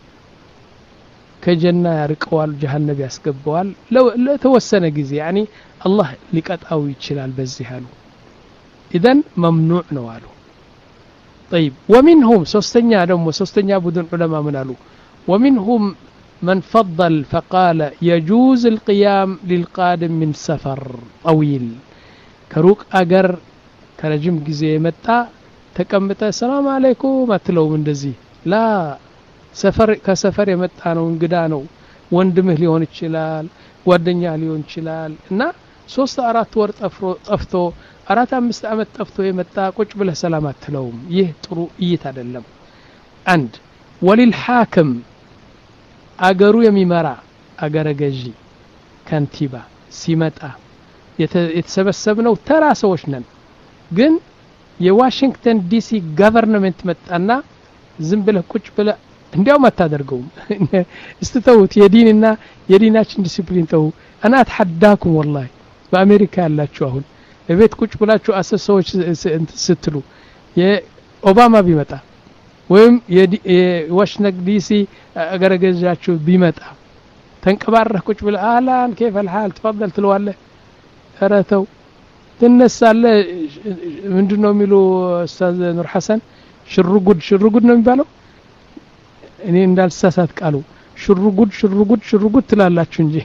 ከጀና ያርቀዋል ጀሃነም ያስገባዋል ለተወሰነ ጊዜ يعني الله ሊቀጣው ይችላል በዚህ አሉ اذا ممنوع ነው አሉ طيب ومنهم ሶስተኛ ደግሞ ሶስተኛ ቡድን ዑለማ ምን አሉ ومنهم من فضل فقال يجوز القيام للقادم من سفر طويل كروك أجر كرجم جزء متى تكملت السلام عليكم أتلو من دزي لا سفر كسفر يمتى أنا ونقدانو وندمه ليون الشلال ودنيا ليون الشلال نا ሶስት አራት ወር ጠፍቶ አራት አምስት አመት ጠፍቶ የመጣ ቁጭ ብለ ሰላማት ተለውም ይህ ጥሩ እይት አይደለም አንድ ወልልሐክም አገሩ የሚመራ አገረ ገዢ ከንቲባ ሲመጣ የተሰበሰብነው ተራ ሰዎች ነን ግን የዋሽንግተን ዲሲ ገቨርንመንት መጣና ዝም ብለህ ቁጭ ብለህ እንዲያውም አታደርገውም استتوت የዲንና የዲናችን ዲሲፕሊን ተው انا اتحداكم والله በአሜሪካ ያላችሁ አሁን እቤት ቁጭ ብላችሁ አሰሰዎች ስትሉ የኦባማ ቢመጣ ወይም የዋሽንግተን ዲሲ አገረገጃችሁ ቢመጣ ተንቀባረህ ቁጭ ብለህ አላን كيف الحال تفضل ትለዋለህ ተረተው ትነሳለህ ምንድነው የሚሉ ኡስታዝ ኑር ሐሰን ሽሩጉድ ሽሩጉድ ነው የሚባለው እኔ እንዳልሳሳት ቃሉ ሽሩጉድ ሽሩጉድ ሽሩጉድ ትላላችሁ እንጂ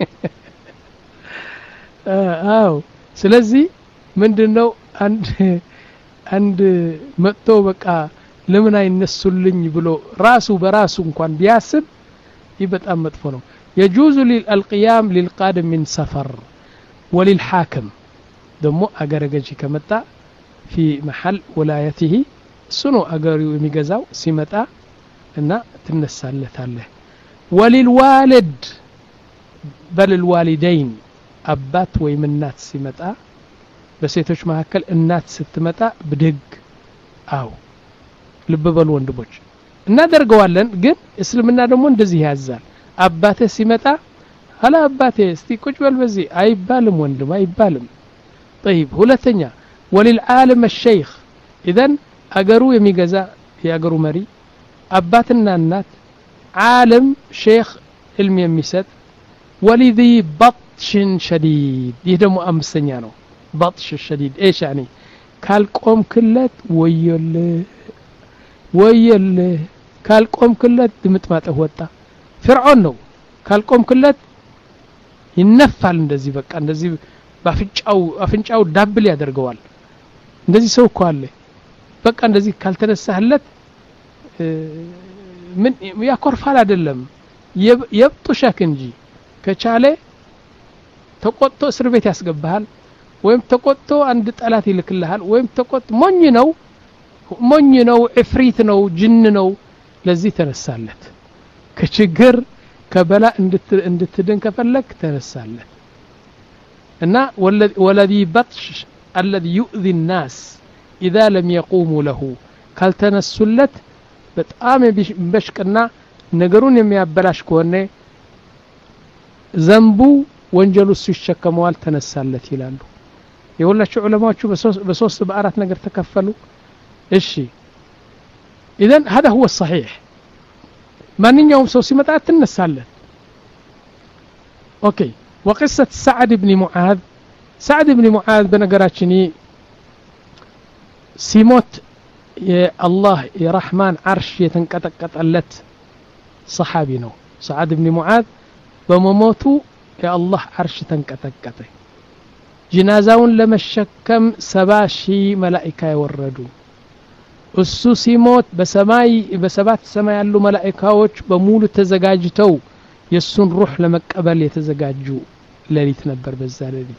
አዎ ስለዚህ ምንድነው አንድ አንድ መጥቶ በቃ ለምን አይነሱልኝ ብሎ ራሱ በራሱ እንኳን ቢያስብ ይበጣም መጥፎ ነው يجوز للقيام للقادم من سفر وللحاكم ደሞ አገረገጂ ከመጣ في محل ولايته ስኑ አገሪው የሚገዛው ሲመጣ እና ትነሳለታለህ وللوالد بل الوالدين አባት ወይም እናት ሲመጣ በሴቶች መካከል እናት ስትመጣ ብድግ አው ልበበሉ ወንድሞች እናደርገዋለን ግን እስልምና ደግሞ እንደዚህ ያዛል አባቴ ሲመጣ አላ አባቴ እስቲ ቁጭ በል በዚህ አይባልም ወንድም አይባልም طيب ሁለተኛ وللعالم الشيخ اذا አገሩ የሚገዛ ያገሩ መሪ አባትና እናት ዓለም ሼክ علم የሚሰጥ ولذي بطش شديد ይህ ደግሞ አምስተኛ ነው بطش شديد ايش يعني ካልቆም ክለት ወየል ወየል ካልቆም ክለት ድምጥማጠህ ወጣ ፍርዖን ነው ካልቆም ክለት ይነፋል እንደዚህ በቃ እንደዚህ ባፍንጫው አፍንጫው ዳብል ያደርገዋል እንደዚህ ሰው እኮ አለ በቃ እንደዚህ ካልተነሳህለት ምን ያኮርፋል አይደለም የብጡሻክ እንጂ ከቻለ ተቆጥቶ እስር ቤት ያስገባሃል ወይም ተቆጥቶ አንድ ጠላት ይልክልሃል ወይም ተቆጥ ሞኝ ነው ሞኝ ነው እፍሪት ነው ጅን ነው ለዚህ ተነሳለት ከችግር ከበላ እንድትድን ከፈለክ ተነሳለት እና ወለዲ በጥሽ الذي يؤذي الناس اذا لم يقوموا له ካልተነሱለት በጣም በሽቅና ነገሩን የሚያበላሽ ከሆነ ዘንቡ ወንጀሉ ሲሸከመዋል ተነሳለት ይላሉ የሁላችሁ ዑለማዎቹ በሶስት በአራት ነገር ተከፈሉ እሺ اذا هذا هو الصحيح ማንኛውም ሰው ሲመጣ ተነሳለት اوكي وقصه سعد بن معاذ سعد بن معاذ بنغراچني ሲሞት የአላህ የረህማን አርሽ የተንቀጠቀጠለት ሰሃቢ ነው سعد بن معاذ በመሞቱ የአላህ አርሽ ተንቀጠቀጠ ጅናዛውን ለመሸከም ሰባ ሺህ መላእክት ይወረዱ እሱ ሲሞት በሰማይ በሰባት ሰማይ ያሉ መላእክቶች በሙሉ ተዘጋጅተው የሱን ሩህ ለመቀበል የተዘጋጁ ሌሊት ነበር በዛ ሌሊት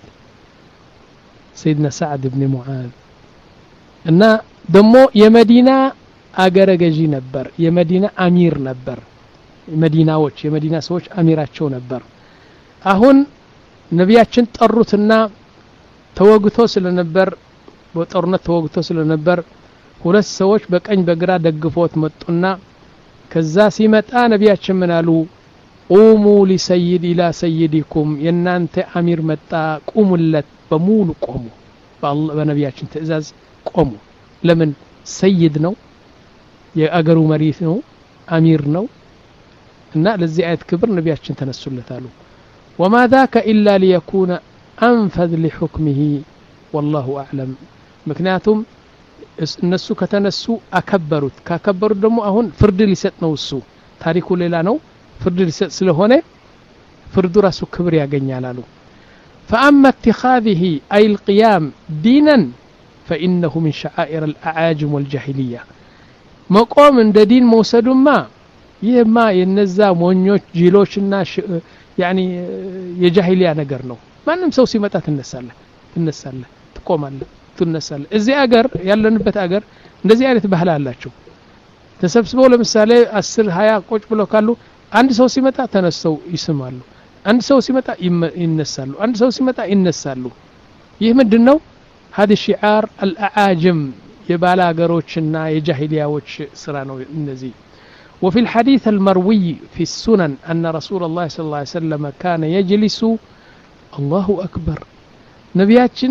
سيدنا سعد بن معاذ እና ደሞ የመዲና አገረ ገዢ ነበር የመዲና አሚር ነበር መዲናዎች የመዲና ሰዎች አሚራቸው ነበር አሁን ነብያችን ጠሩትና ተወግቶ ስለነበር በጦርነት ተወግቶ ስለነበር ሁለት ሰዎች በቀኝ በግራ ደግፎት መጡና ከዛ ሲመጣ ነብያችን ምን አሉ قوموا لسيد الى سيدكم የናንተ አሚር መጣ ቁሙለት በሙሉ ቆሙ በአላህ በነብያችን ትእዛዝ ቆሙ ለምን ሰይድ ነው የአገሩ መሪ ነው አሚር ነው እና ለዚህ አይት ክብር ነብያችን ተነሱለታሉ وما ذاك الا ليكون انفذ لحكمه والله اعلم ምክንያቱም እነሱ ከተነሱ አከበሩት ካከበሩት ደግሞ አሁን ፍርድ ሊሰጥ ነው እሱ ታሪኩ ሌላ ነው ፍርድ ሊሰጥ ስለሆነ ፍርዱ ራሱ ክብር ያገኛል አሉ فاما اتخاذه اي القيام دينا فانه من شعائر الاعاجم والجاهليه مقام እንደ ዲን መውሰዱማ ይሄማ የነዛ ሞኞች ጂሎችና يعني የጃሂሊያ ነገር ነው ማንንም ሰው ሲመጣ ተነሳለ ተነሳለ ተቆማለ ተነሳለ እዚህ አገር ያለንበት አገር እንደዚህ አይነት ባህል አላቸው ተሰብስበው ለምሳሌ አስር ሃያ ቁጭ ብሎ ካሉ አንድ ሰው ሲመጣ ተነስተው ይስማሉ አንድ ሰው ሲመጣ ይነሳሉ አንድ ሰው ሲመጣ ይነሳሉ ይህ ምንድነው هذا شعار الاعاجم የባላገሮችና የጃሂሊያዎች ስራ ነው እነዚህ وفي الحديث المروي في السنن أن رسول الله صلى الله عليه وسلم كان يجلس الله أكبر نبياتشن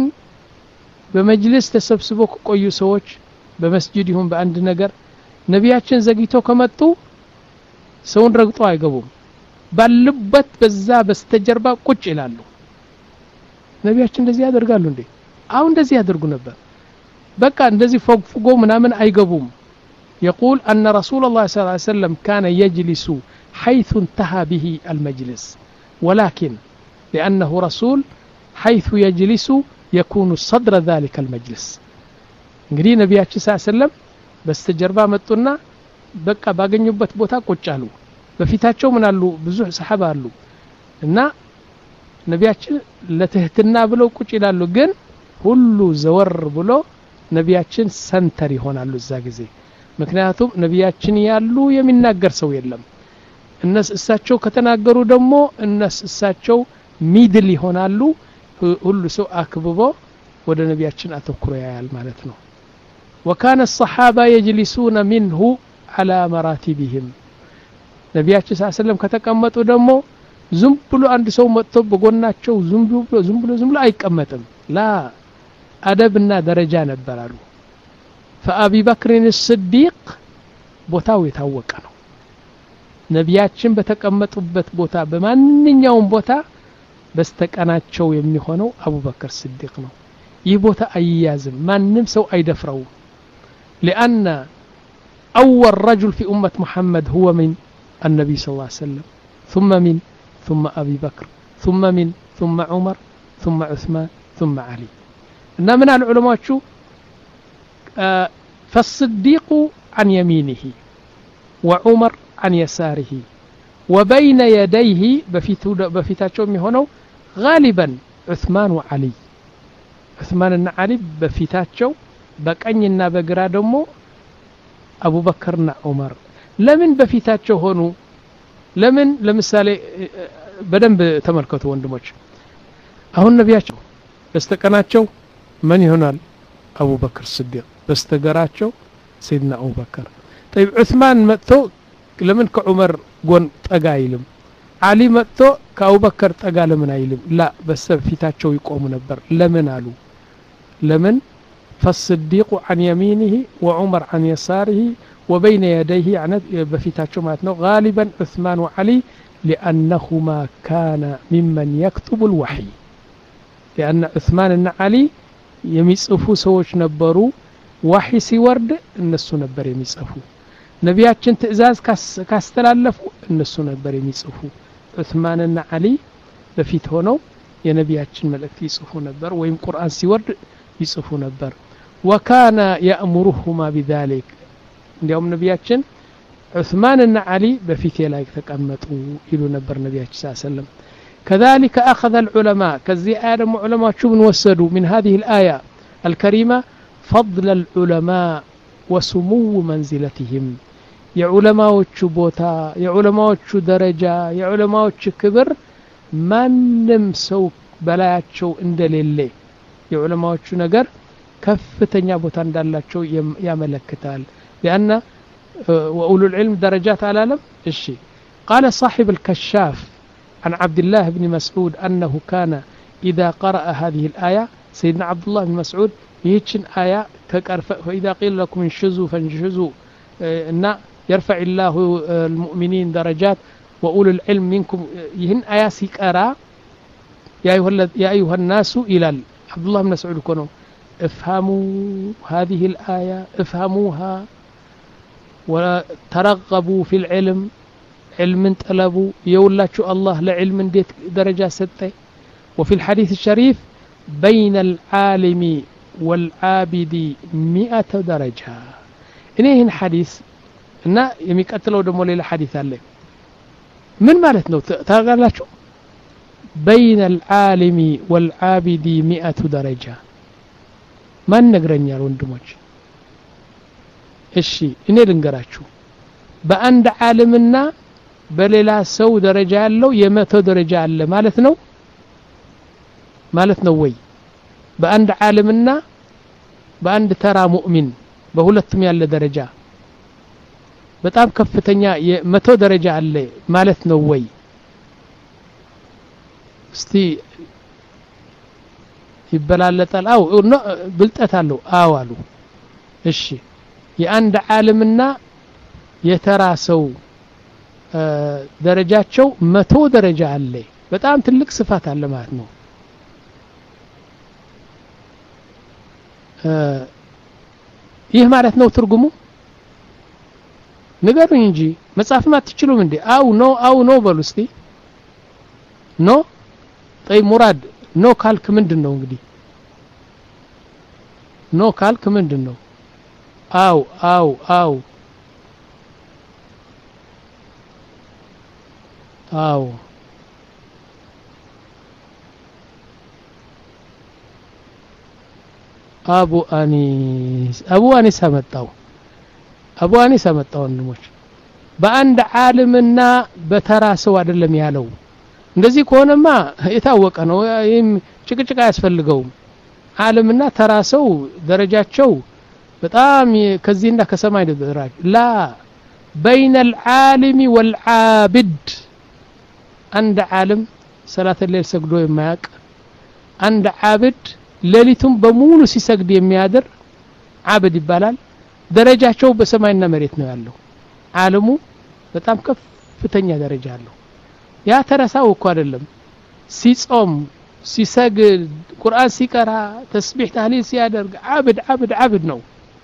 بمجلس تسبسبو ቆዩ ሰዎች በመስጂድ ይሁን በአንድ ነገር ነቢያችን ዘግይተው ከመጡ ሰውን ረግጦ አይገቡም ባልበት በዛ በስተጀርባ ቁጭ ይላሉ ነቢያችን እንደዚህ ያደርጋሉ እንዴ አሁን እንደዚህ ያደርጉ ነበር በቃ እንደዚህ ፎግፎጎ ምናምን አይገቡም يقول أن رسول الله صلى الله عليه وسلم كان يجلس حيث انتهى به المجلس ولكن لأنه رسول حيث يجلس يكون صدر ذلك المجلس እንግዲህ ነቢያችን ሰለላሁ ዐለይሂ ወሰለም በስተጀርባ መጡና በቃ ባገኙበት ቦታ ቁጭ አሉ በፊታቸው ምን አሉ ብዙ ሰሃባ አሉ እና ነቢያችን ለትህትና ብለው ቁጭ ይላሉ ግን ሁሉ ዘወር ብሎ ነቢያችን ሰንተር ይሆናሉ እዛ ጊዜ ምክንያቱም ነቢያችን ያሉ የሚናገር ሰው የለም እነሱ እሳቸው ከተናገሩ ደግሞ እነሱ እሳቸው ሚድል ይሆናሉ ሁሉ ሰው አክብቦ ወደ ነቢያችን አተኩሮ ያያል ማለት ነው وكان الصحابة يجلسون منه على مراتبهم ነቢያችን ሰለላሁ ዐለይሂ ወሰለም ከተቀመጡ ደግሞ ዝም ብሎ አንድ ሰው መጥቶ በጎናቸው ዝም ብሎ ዝም ብሎ ዝም ብሎ አይቀመጥም ላ አደብና ደረጃ ነበራሉ فأبي بكر الصديق ቦታው የታወቀ ነው ነቢያችን በተቀመጡበት ቦታ በማንኛውም ቦታ በስተቀናቸው የሚሆነው አቡበከር ሲዲቅ ነው ይህ ቦታ አይያዝም ማንንም ሰው አይደፍረው لأن أول رجل في أمة محمد هو من النبي صلى الله عليه وسلم ثم من ثم أبي بكر ثم من ثم عمر ثم عثمان ثم علي إن من العلماء شو آه فالصديق عن يمينه وعمر عن يساره وبين يديه بفتاتهم هنا غالبا عثمان وعلي عثمان وعلي بفتاتهم بقنينا بغرا دمو أبو بكرنا عمر لمن بفتاتهم هنا لمن لمثال بدنب تملكتوا وندموش አሁን ነቢያቸው በስተቀናቸው من ይሆናል أبو بكر الصديق بستقراቸው سيدنا أبو بكر طيب عثمان متو لمن كعمر قون تقايلم علي متو كأبو بكر تقال من عيلم لا بس فيتاتشو يقوم نبر لمن قالوا لمن فالصديق عن يمينه وعمر عن يساره وبين يديه عن بفيتاتشو ماتنو غالبا عثمان وعلي لأنهما كان ممن يكتب الوحي لأن عثمان وعلي يميصفو سوش نبرو وحي سيورد النسو نبر يميصفو نبياتشن تئزاز كاستلالفو النسو نبر يميصفو عثمان وعلي بفيت هونو يا نبياتشن ملأكت يصفو نبر ويم قرآن سيورد يصفو نبر وكان يأمرهما بذلك اليوم نبياتشن عثمان وعلي بفيت يلايك تقمطو يلو نبر نبياتشن صلى الله عليه وسلم كذلك أخذ العلماء كذي آدم علماء شو بنوسدوا من هذه الآية الكريمة فضل العلماء وسمو منزلتهم يا علماء وشبوتا يا علماء وشو درجة يا علماء وشو كبر من نمسو بلايات شو اندل اللي يا علماء وشو نقر كفتنيا بوتان دالات شو يا ملكتال لأن وأولو العلم درجات على العالم الشيء قال صاحب الكشاف عن عبد الله بن مسعود أنه كان إذا قرأ هذه الآية سيدنا عبد الله بن مسعود يهتشن آية فإذا قيل لكم انشزوا فانشزوا إن يرفع الله المؤمنين درجات وأولو العلم منكم يهن آية سيكارا يا أيها, يا أيها الناس إلى عبد الله بن مسعود كانوا افهموا هذه الآية افهموها وترغبوا في العلم علم طلبوا يولاتشو الله لعلم ديت درجة ستة وفي الحديث الشريف بين العالم والعابد مئة درجة إنه حديث إنه يميقتلوا دمو ليلة حديث عليه من مالتنا تغلاتشو بين العالم والعابد مئة درجة ما نقرن يالون دموش الشي إنه لنقراتشو بأند عالمنا በሌላ ሰው ደረጃ ያለው የመቶ ደረጃ አለ ማለት ነው ማለት ነው ወይ በአንድ ዓለምና በአንድ ተራ ሙእሚን በሁለቱም ያለ ደረጃ በጣም ከፍተኛ የመቶ ደረጃ አለ ማለት ነው ወይ እስቲ ይበላለጣል አው ብልጠት አለው አው አሉ እሺ የአንድ ዓለምና የተራሰው ደረጃቸው መቶ ደረጃ አለ በጣም ትልቅ ስፋት አለ ማለት ነው ይህ ማለት ነው ትርጉሙ ንገሩኝ እንጂ መጻፍ ማትችሉም እንዴ አው ኖ አው ኖ በሉ እስቲ ኖ طيب ሙራድ ኖ ካልክ ምንድነው እንግዲህ ኖ ካልክ ምንድነው አው አው አው አው አቡ አኒስ አቡ አኒስ አመጣው አቡ አኒስ አመጣው ወንድሞች በአንድ ዓለምና በተራሰው አይደለም ያለው እንደዚህ ከሆነማ የታወቀ ነው ይሄም ጭቅጭቅ አያስፈልገውም ዓለምና ተራሰው ደረጃቸው በጣም ከዚህና ከሰማይ ደረጃ ላ بين العالم والعابد عند عالم صلاه الليل ሰግዶ የማያቅ عند عابد ሌሊቱን በሙሉ ሲሰግድ የሚያድር ዓብድ ይባላል ደረጃቸው በሰማይና መሬት ነው ያለው ዓለሙ በጣም ከፍተኛ ደረጃ አለው ያ ተራሳው እኮ አይደለም ሲጾም ሲሰግድ ቁርአን ሲቀራ ተስቢህ ታህሊል ሲያደርግ ዓብድ ዓብድ ዓብድ ነው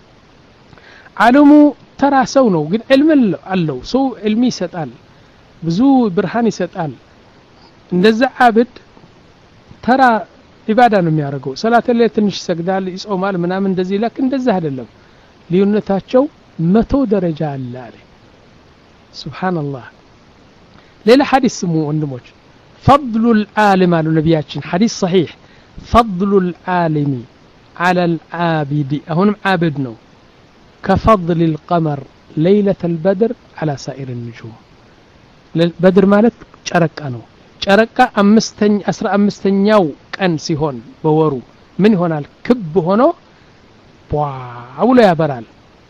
ዓለሙ ተራሰው ነው ግን ዕልም አለው ሰው ዕልም ይሰጣል ብዙ ብርሃን ይሰጣል እንደዛ ዓብድ ተራ ኢባዳ ነው የሚያደርገው ሰላት ላይ ትንሽ ይሰግዳል ይጾማል ምናምን እንደዚህ ለክ እንደዛ አይደለም ልዩነታቸው መቶ ደረጃ አለ አለ ሱብሃንአላህ ሌላ ሐዲስ ስሙ ወንድሞች فضل العالم على ነብያችን ሐዲስ صحيح فضل العالم على العابد አሁንም ዓብድ ነው كفضل القمر ليلة البدر على سائر النجوم بدر ማለት ጨረቃ ነው ጨረቃ አምስተኛ አስራ አምስተኛው ቀን ሲሆን በወሩ ምን ይሆናል ክብ ሆኖ ዋው ብሎ ያበራል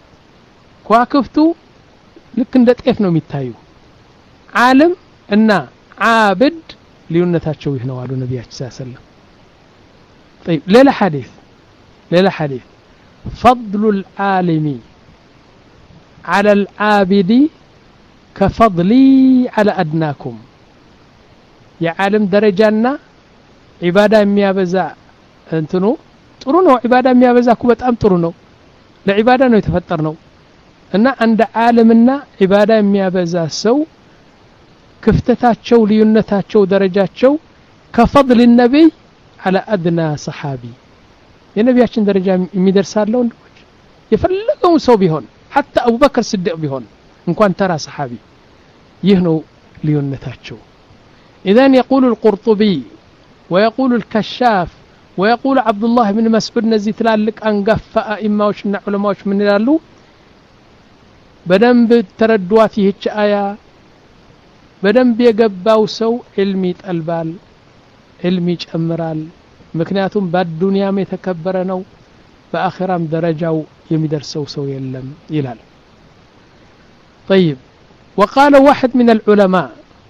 ኳክፍቱ ልክ እንደ ጤፍ ነው የሚታዩ ዓለም እና ዓብድ ልዩነታቸው ይህ ነው አሉ ነብያችን ሰለላሁ ዐለይሂ ወሰለም طيب ሌላ ሐዲስ ሌላ ሐዲስ فضل العالم على العابد كفضلي على أدناكم يا عالم درجانا عبادة የሚያበዛ እንትኑ ጥሩ ነው عبادة የሚያበዛ እኮ በጣም ጥሩ ነው ለعبادة ነው የተፈጠርነው እና አንድ ዓለምና عبادة የሚያበዛ ሰው ክፍተታቸው ልዩነታቸው ደረጃቸው كفضل النبي على أدنى صحابي የነብያችን ደረጃ የሚደርሳለው እንደዎች የፈለገው ሰው ቢሆን حتى أبو بكر الصديق ቢሆን እንኳን ተራ صحابي ይህ ነው ልዩነታቸው إذن يقول القرطبي ويقول الكشاف ويقول عبد الله بن مسعود نزي تلالك أنقف إماوشنا علماوش من يلالو بدنب تردوات هيك آية بدنب يقباو سو علمي البال علمي أمرال مكنياتهم بالدنيا ميتكبرنو بآخرام درجاو يمدر سو سو يلم يلال طيب وقال واحد من العلماء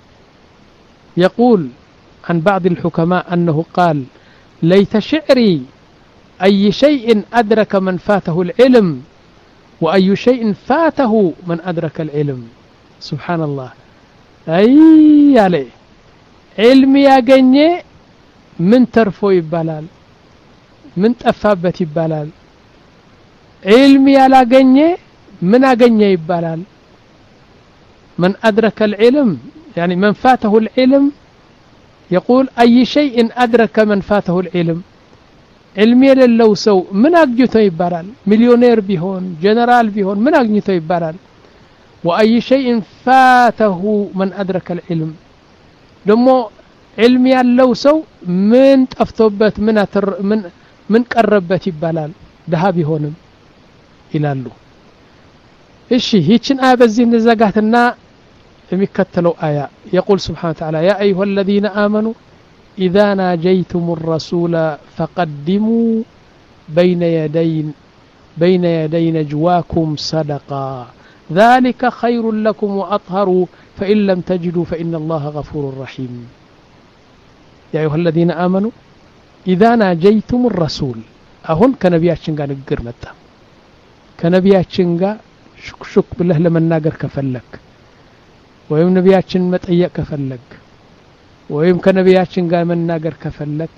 يقول عن بعض الحكماء أنه قال ليت شعري أي شيء أدرك من فاته العلم وأي شيء فاته من أدرك العلم سبحان الله أي علي علمي أغني من ترفو يبالال من تفابت يبالال علمي أغني من أغني يبالال من أدرك العلم يعني من فاته العلم يقول أي شيء أدرك من فاته العلم علمي للو سو من أجنته يبالال مليونير بيهون جنرال بيهون من أجنته يبالال وأي شيء فاته من أدرك العلم دمو علمي للو سو من تفتوبت من أتر من من قربت يبالال ده بيهونم إلى له إيشي هيتشن آية بزين نزاقاتنا يمكتلوا آية يقول سبحانه وتعالى يا أيها الذين آمنوا إذا ناجيتم الرسول فقدموا بين يدين بين يدي نجواكم صدقا ذلك خير لكم وأطهر فإن لم تجدوا فإن الله غفور رحيم يا أيها الذين آمنوا إذا ناجيتم الرسول أهون كنبياتشن قال نقر متى كنبياتشن قال شك شك بالله لمن ناقر كفلك ويم نبياتشن متأيّ كفلك ويم كنبياتشن قال من ناقر كفلك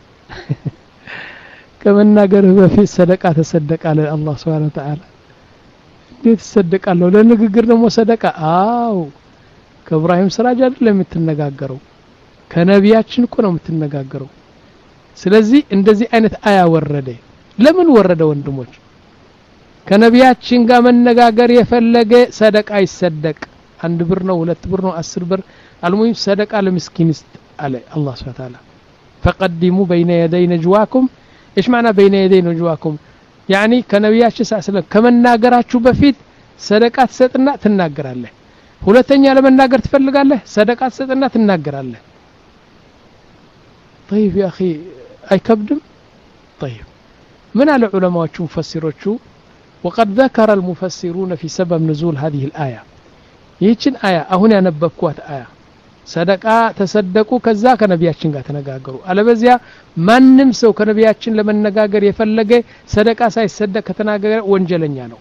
كمن ناقر هو في صدقة تصدق على الله سبحانه وتعالى እንዴት ተሰደቃለሁ ለንግግር ደግሞ ሰደቃ አው ከኢብራሂም ስራጅ አይደለም የምትነጋገረው ከነቢያችን እኮ ነው የምትነጋገረው ስለዚህ እንደዚህ አይነት አያ ወረደ ለምን ወረደ ወንድሞች ከነቢያችን ጋር መነጋገር የፈለገ ሰደቃ ይሰደቅ አንድ ብር ነው ሁለት ብር ነው አስር ብር አልሙሂም ሰደቃ ለምስኪንስ አለ አላህ Subhanahu Wa Ta'ala فقدموا بين يدي نجواكم ايش معنى بين يدي نجواكم يعني كنبياتش سلام ከመናገራችሁ በፊት ሰደቃ ትሰጥና ትናገራለህ ሁለተኛ ለመናገር ትፈልጋለህ ሰደቃ ትሰጥና ትናገራለህ طيب يا اخي አይከብድም طيب من على علماء مفسروቹ وقد ذكر المفسرون في سبب نزول هذه الآية ይህችን አያ አሁን ያነበብኳት አያ ሰደቃ ተሰደቁ ከዛ ከነቢያችን ጋር ተነጋገሩ አለበዚያ ማንንም ሰው ከነቢያችን ለመነጋገር የፈለገ ሰደቃ ሳይሰደቅ ከተናገረ ወንጀለኛ ነው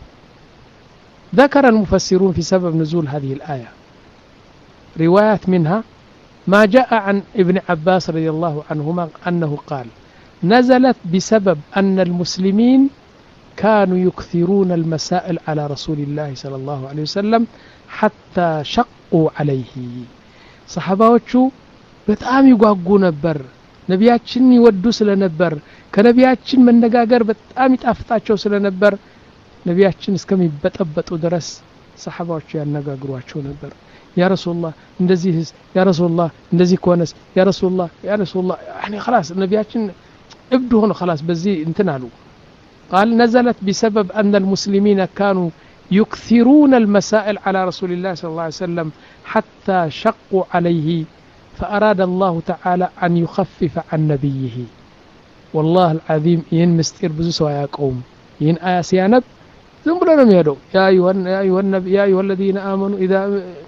ذكر المفسرون في سبب نزول هذه الآية روايات منها ما جاء عن ابن عباس رضي الله عنهما أنه قال نزلت بسبب أن المسلمين كانوا يكثرون المسائل على رسول الله صلى الله عليه وسلم حتى شقوا عليه صحابዎቹ በጣም ይጓጉ ነበር ነቢያችን ይወዱ ስለነበር ከነቢያችን መነጋገር በጣም ይጣፍጣቸው ስለነበር ነቢያችን እስከሚበጠበጡ ድረስ صحابዎቹ ያነጋግሯቸው ነበር ያ ረሱላህ እንደዚህ ያ ረሱላህ እንደዚህ ኮነስ ያ ረሱላህ ያ ረሱላህ يعني خلاص ነቢያችን እብድ ሆነ خلاص በዚህ እንትን አሉ قال نزلت بسبب أن المسلمين كانوا يكثرون المسائل على رسول الله صلى الله عليه وسلم حتى شقوا عليه فأراد الله تعالى أن يخفف عن نبيه والله العظيم ين مستير بزو سوا يقوم ين آية سيانب ثم بلنم يدو يا أيها, يا أيها النبي يا أيها الذين آمنوا إذا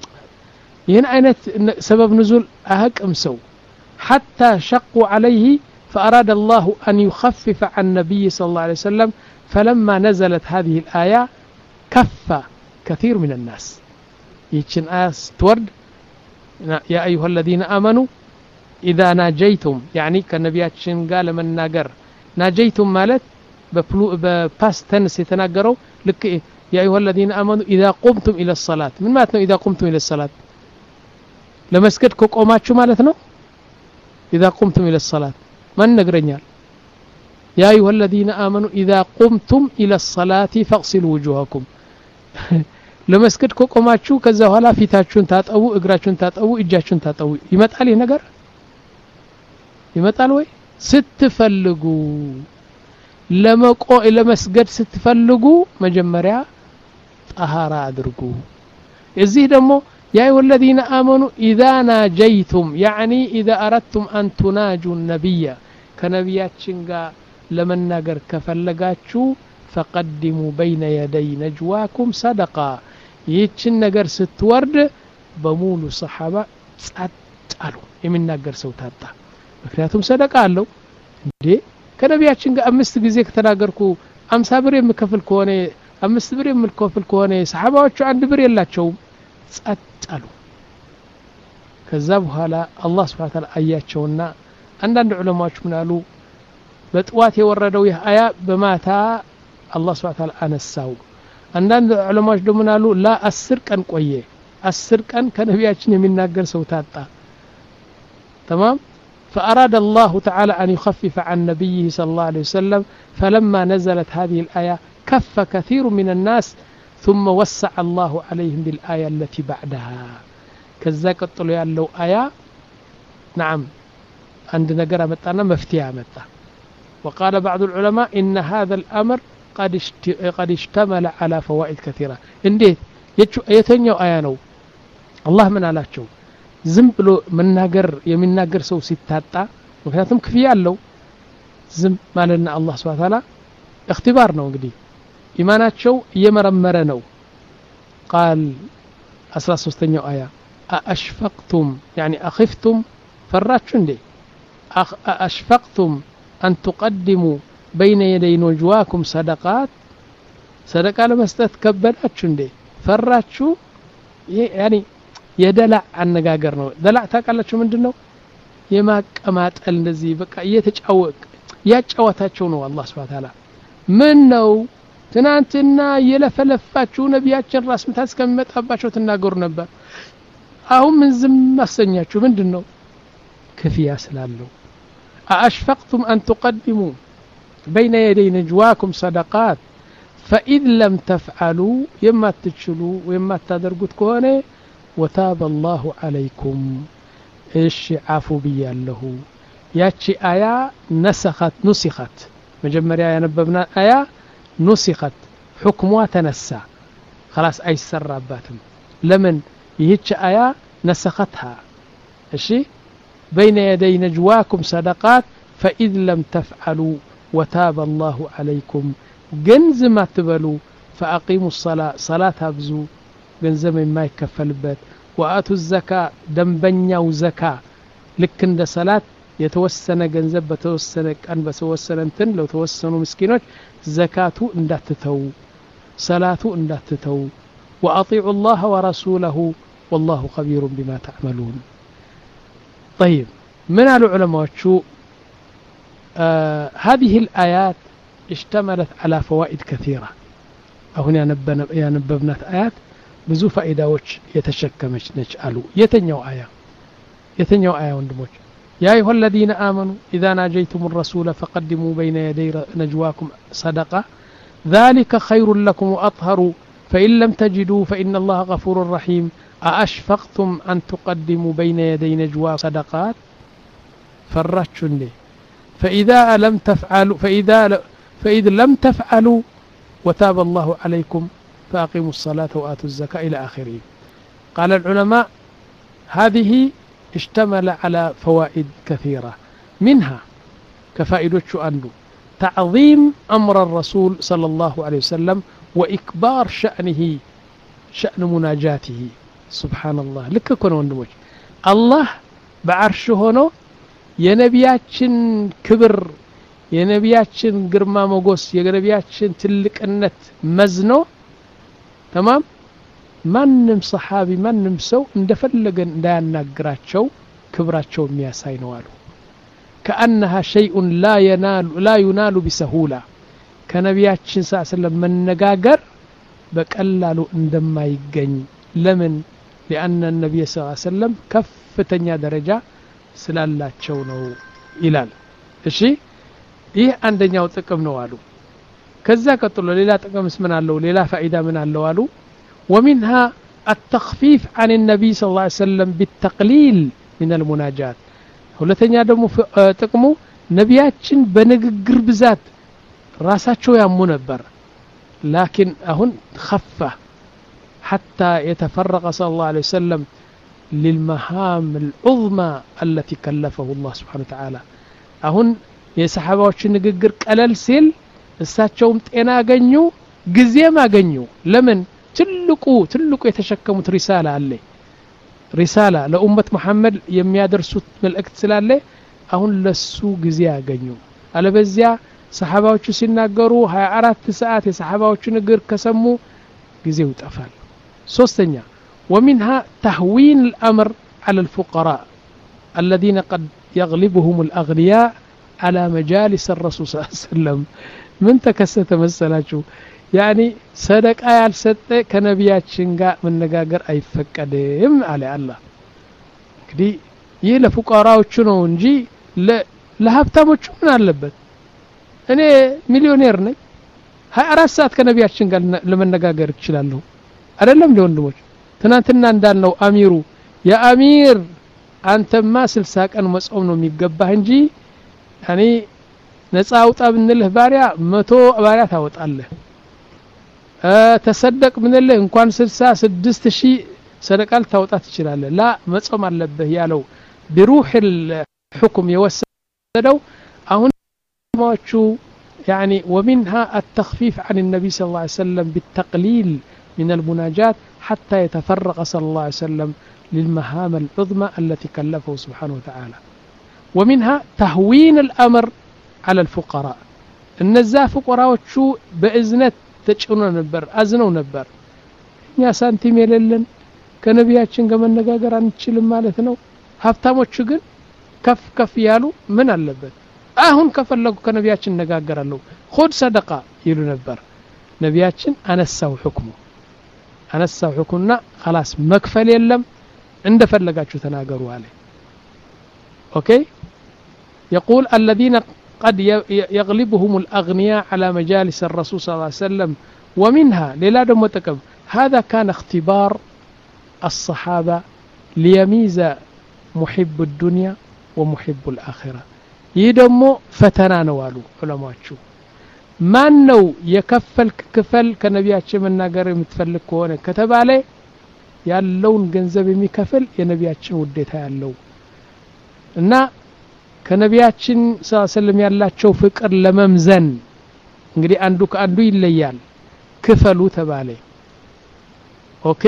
ين عينت سبب نزول أهك أمسو حتى شقوا عليه فأراد الله أن يخفف عن النبي صلى الله عليه وسلم فلما نزلت هذه الآية كف كثير من الناس يتشن آس تورد يا أيها الذين آمنوا إذا ناجيتم يعني كالنبياتشن قال من ناقر ناجيتم مالت بباس تنس يتناقروا لك يا أيها الذين آمنوا إذا قمتم إلى الصلاة من ماتنا إذا قمتم إلى الصلاة لما سكتكو قوماتشو مالتنا إذا قمتم إلى الصلاة من نقرنيال يا أيها الذين آمنوا إذا قمتم إلى الصلاة فاغسلوا وجوهكم لما سكتكو قوماتشو كذا ولا فيتاچون تاطو اغراچون تاطو اجاچون تاطو يمጣል ይሄ ነገር ይመጣል ወይ ስትፈልጉ ለመቆ ለመስገድ ስትፈልጉ መጀመሪያ طهارة አድርጉ እዚህ ደግሞ يا أيها الذين آمنوا إذا ناجيتم يعني إذا أردتم أن تناجوا النبي كنبياتشن ጋር ለመናገር ከፈለጋችሁ فقدموا بين يدي نجواكم صدقة ይህችን ነገር ስትወርድ በሙሉ ሰሃባ ጻጣሉ የሚናገር ሰው ታጣ ምክንያቱም ሰደቃ አለው እንዴ ከነቢያችን ጋር አምስት ጊዜ ከተናገርኩ አምሳ ብር የምከፍል ከሆነ አምስት ብር የምከፍል ከሆነ ሰሃባዎቹ አንድ ብር የላቸውም ጻጣሉ ከዛ በኋላ አላህ Subhanahu Wa Ta'ala አያቸውና አንዳንድ ዑለማዎች ምን አሉ በጥዋት የወረደው ይህ አያ በማታ አላህ Subhanahu Wa Ta'ala አነሳው አንዳንድ ዑለማዎች ደግሞ አሉ ላ አስር ቀን ቆየ አስር ቀን ከነቢያችን የሚናገር ሰው ታጣ تمام فأراد الله تعالى أن يخفف عن نبيه صلى الله عليه وسلم فلما نزلت هذه الآية كف كثير من الناس ثم وسع الله عليهم بالآية التي بعدها كذا قطلوا يالله آية نعم عندنا قرأ متانا مفتيها متى وقال بعض العلماء إن هذا الأمر قد قد اشتمل على فوائد كثيرة انديت يتنيو آيانو الله من አላቸው ዝም ብሎ መናገር የሚናገር ሰው ሲታጣ ምክንያቱም ክፍያ አለው ዝም ማለትና አላህ Subhanahu Wa Ta'ala اختبار ነው እንግዲህ ኢማናቸው እየመረመረ ነው قال አስራ ሶስተኛው አያ أأشفقتم يعني أخفتم فراتشو እንዴ أأشفقتم أن تقدموا بين يدي نجواكم صدقات صدقة ለመስጠት ከበዳችሁ እንዴ ፈራችሁ يعني የደላዕ አነጋገር ነው ደላዕ ታውቃላችሁ ምንድነው የማቀማጠል እንደዚህ በቃ እየተጫወቅ ያጫወታቸው ነው አላህ Subhanahu Ta'ala ምን ነው ትናንትና የለፈለፋችሁ ነቢያችን ራስ ምታት እስከሚመጣባቸው ተናገሩ ነበር አሁን ምን ዝም ማሰኛችሁ ምንድነው ክፍያ ስላለው أأشفقتم أن تقدموا بين يدي نجواكم صدقات فإذ لم تفعلوا يما تشلوا ويما تدرجوا كونه وتاب الله عليكم إيش عفو بيالله ياتشي آية نسخت نسخت مجمّر آية نببنا آية نسخت حكمها تنسى خلاص أي سراباتم لمن يهتش آية نسختها إيشي بين يدي نجواكم صدقات فإذ لم تفعلوا وتاب الله عليكم جنز ما تبلوا فأقيموا الصلاة صلاة هبزوا جنزم ما يكفل بات وآتوا الزكاة دنبنيا وزكاة لكن ده صلاة يتوسن جنزب بتوسن كان بتوسن انتن لو توسنوا مسكينات زكاة اندتتو صلاة اندتتو وأطيعوا الله ورسوله والله خبير بما تعملون طيب من العلماء شو آه هذه الآيات اشتملت على فوائد كثيرة هنا نبنا يا نببنات آيات بزو فائداوች የተሸከመች ነች አሉ የተኛው አያ የተኛው አያ ወንድሞች يا أيها الذين آمنوا إذا ناجيتم الرسول فقدموا بين يدي نجواكم صدقة ذلك خير لكم وأطهر فإن لم تجدوا فإن الله غفور رحيم أأشفقتم أن تقدموا بين يدي نجواكم صدقات فراتشون لي فإذا لم تفعلوا فإذا فإذا لم تفعلوا وتاب الله عليكم فأقيموا الصلاة وآتوا الزكاة إلى آخره قال العلماء هذه اشتمل على فوائد كثيرة منها كفائدة أنه تعظيم أمر الرسول صلى الله عليه وسلم وإكبار شأنه شأن مناجاته سبحان الله لك كون وندمج الله بعرشه هنا የነቢያችን ክብር የነቢያችን ግርማ ሞገስ የነቢያችን ትልቅነት መዝኖ تمام ማንም ሰሃቢ ማንም ሰው እንደፈለገ እንዳያናግራቸው ክብራቸው የሚያሳይ ነው አሉ كأنها شيء لا ينال لا ينال بسهولة ከነቢያችን ሰለላሁ መነጋገር በቀላሉ እንደማይገኝ ለምን لأن النبي صلى الله عليه وسلم ከፍተኛ ደረጃ ስላላቸው ነው ይላል እሺ ይህ አንደኛው ጥቅም ነው አሉ ከዛ ቀጥሎ ሌላ ጥቅምስ ምን አለው ሌላ ፋይዳ ምን አለው አሉ ومنها التخفيف عن النبي صلى الله عليه وسلم بالتقليل من المناجات ሁለተኛ ደግሞ ጥቅሙ ነቢያችን በንግግር ብዛት ራሳቸው ያሙ ነበር لكن አሁን خفه حتى يتفرغ صلى الله عليه وسلم للمهام العظمى التي كلفه الله سبحانه وتعالى አሁን የሰሃባዎች ንግግር ቀለል ሲል እሳቸውም ጤና አገኙ ጊዜም አገኙ ለምን ትልቁ ትልቁ የተሸከሙት ሪሳላ አለ ሪሳላ ለኡመት መሐመድ የሚያደርሱት መልእክት ስላለ አሁን ለሱ ጊዜ አገኙ አለበዚያ ሰሃባዎቹ ሲናገሩ ሃያ አራት ሰዓት የሰሃባዎቹ ንግግር ከሰሙ ጊዜው ይጠፋል ሶስተኛ ومنها تهوين الأمر على الفقراء الذين قد يغلبهم الأغنياء على مجالس الرسول صلى الله عليه وسلم من تكست مسلاچو يعني صدق آيال سته كنبياتشن غا من نغاغر አይፈቀድም አለ አላህ እንግዲህ ይህ ለፉቃራዎቹ ነው እንጂ ለሀብታሞቹ ምን አለበት እኔ ሚሊዮኔር ነኝ ሃያ አራት ሰዓት ከነቢያችን ጋር ለመነጋገር እችላለሁ አይደለም ለወንድሞች ትናንትና እንዳልነው አሚሩ የአሚር አንተማ ስልሳ ቀን መጾም ነው የሚገባህ እንጂ ያኔ ነፃ አውጣ ብንልህ ባሪያ መቶ ባሪያ ታወጣለህ ተሰደቅ ብንልህ እንኳን ስልሳ ስድስት ሺህ ሰደቃል ታወጣ ትችላለህ ላ መጾም አለብህ ያለው بروح الحكم የወሰደው አሁን ማቹ يعني ومنها التخفيف عن النبي صلى الله عليه وسلم بالتقليل من المناجات حتى يتفرغ صلى الله عليه وسلم للمهام العظمى التي كلفه سبحانه وتعالى. ومنها تهوين الأمر على الفقراء. النزا فقراء شو بإذنة تجعلون نبر أزنوا نبر يا سانتي ميللن كنبياتشن كمان نجاجر عن تشيل مالتنا هفتامو تشجن كف كف يالو من اللبت أهون كف اللو كنبياتشن نجاجر اللو خد صدقة يلو نبر نبياتشن أنا السو حكمه أنا السو حكمنا خلاص مكفل يلم عند فلقات شو تناجروا عليه. أوكي يقول الذين قد يغلبهم الأغنياء على مجالس الرسول صلى الله عليه وسلم ومنها للا متكب هذا كان اختبار الصحابة ليميز محب الدنيا ومحب الآخرة. يدمو فتنا نوالو علماء شو ما نو يكفل كفل كنبياتش من ناقر متفلك كونه كتب عليه ያለውን ገንዘብ የሚከፍል የነቢያችን ውዴታ ያለው እና ከነቢያችን ሰለላሁ ዐለይሂ ወሰለም ያላቸው ፍቅር ለመምዘን እንግዲህ አንዱ ከአንዱ ይለያል ክፈሉ ተባለ። ኦኬ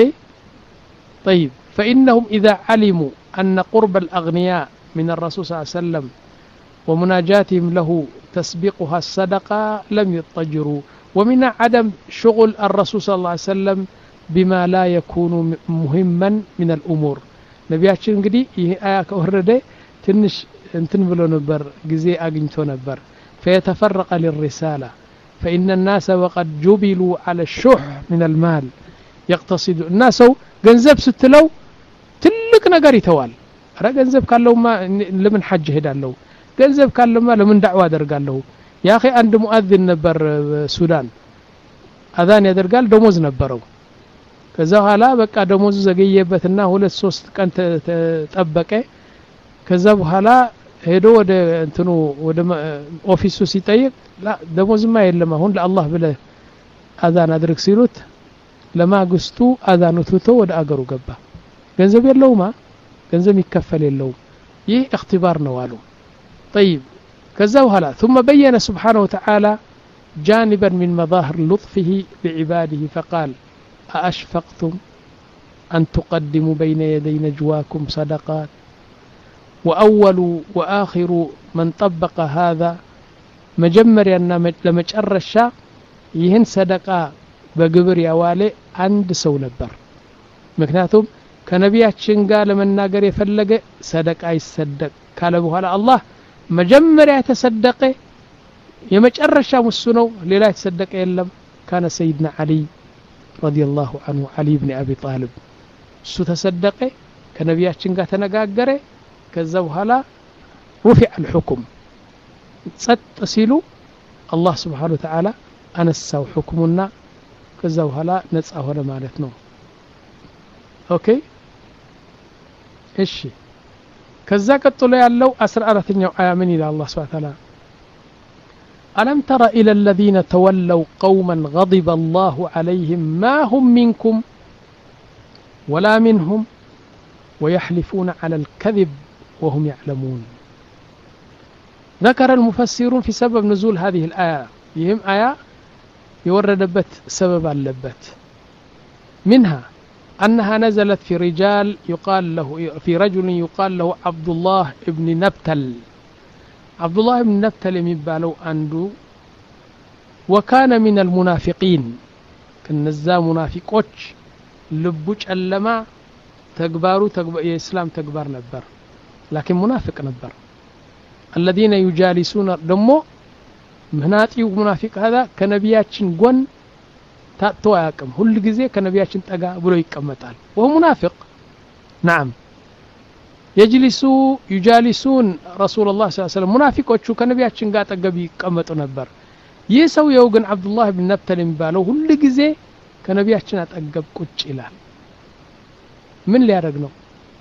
طيب فإنهم إذا علموا أن قرب الأغنياء من الرسول صلى الله عليه وسلم ومناجاتهم له تسبقها الصدقة لم يضطجروا. ومن عدم شغل الرسول صلى الله عليه وسلم بما لا يكون مهما من الأمور. نبياتشن እንግዲህ ይሄ አያ ከወረደ ትንሽ እንትን ብሎ ነበር ጊዜ አግኝቶ ነበር فيتفرق للرسالة فإن الناس وقد جبلوا على الشح من المال يقتصد الناس ገንዘብ ስትለው ትልቅ ነገር ይተዋል። አረ ገንዘብ ካለውማ ለምን ሐጅ ሄዳለሁ ገንዘብ ካለማ ለምን ዳዕዋ አደርጋለሁ ያ اخي አንድ ሙአዚን ነበር ሱዳን አዛን ያደርጋል ደሞዝ ነበረው ከዛ ኋላ በቃ ደሞዙ ዘገየበትና ሁለት ሶስት ቀን ተጠበቀ ከዛ በኋላ ሄዶ ወደ እንትኑ ወደ ኦፊሱ ሲጠይቅ ላ ደሞዝማ የለም አሁን ለአላህ ብለ አዛን አድርግ ሲሉት ለማግስቱ አዛኑ ትቶ ወደ አገሩ ገባ ገንዘብ የለውማ ገንዘብ ይከፈል የለው ይህ اختبار ነው አሉ طيب ከዛ በኋላ ثم بين سبحانه وتعالى جانبا من مظاهر لطفه بعباده فقال أأشفقتم أن تقدموا بين يدي نجواكم صدقات وأول وآخر من طبق هذا مجمر أن لمجر الشاق يهن صدقة بقبر يوالي عند سو نبر مكناتهم كنبياتشن قال من ناقر يفلق صدقة يصدق كالبوها على الله مجمر يتصدق يمجر الشاق السنو للا يتصدق يلم كان سيدنا علي رضي الله عنه علي بن أبي طالب سو تصدقه كنبياتشن قال تنقاقره كذبها لا رفع الحكم تصيلوا الله سبحانه وتعالى أنسوا حكمنا كذبها لا نسأه ولا مالتنا. أوكي إيشي كذا قطلوا يالله أسر أرثني آمن إلى الله سبحانه وتعالى ألم تر إلى الذين تولوا قوما غضب الله عليهم ما هم منكم ولا منهم ويحلفون على الكذب وهم يعلمون. ذكر المفسرون في سبب نزول هذه الآية يهم آية يورد بت سبب اللبت منها أنها نزلت في رجال يقال له في رجل يقال له عبد الله ابن نبتل عبد الله بن نبتل يبالو عنده وكان من المنافقين كنزا منافقوش لبوش اللما تكبارو تكبر الإسلام تكبر نبر لكن منافق نبر الذين يجالسون دمو مهناتي ومنافق هذا كنبياتشن قون تاتو ياكم كل غزي كنبياتشن تقا بلو يقمطال وهو منافق. نعم يجلسوا يجالسون رسول الله صلى الله عليه وسلم منافقوቹ ከነቢያችን ጋር ተገቢ ይቀመጡ ነበር። ይህ ሰው የውግን አብዱላህ ኢብኑ ነብተል የሚባለው ሁሉ ጊዜ ከነቢያችን አጠገብ ቁጭ ይላል። ምን ሊያደርግ ነው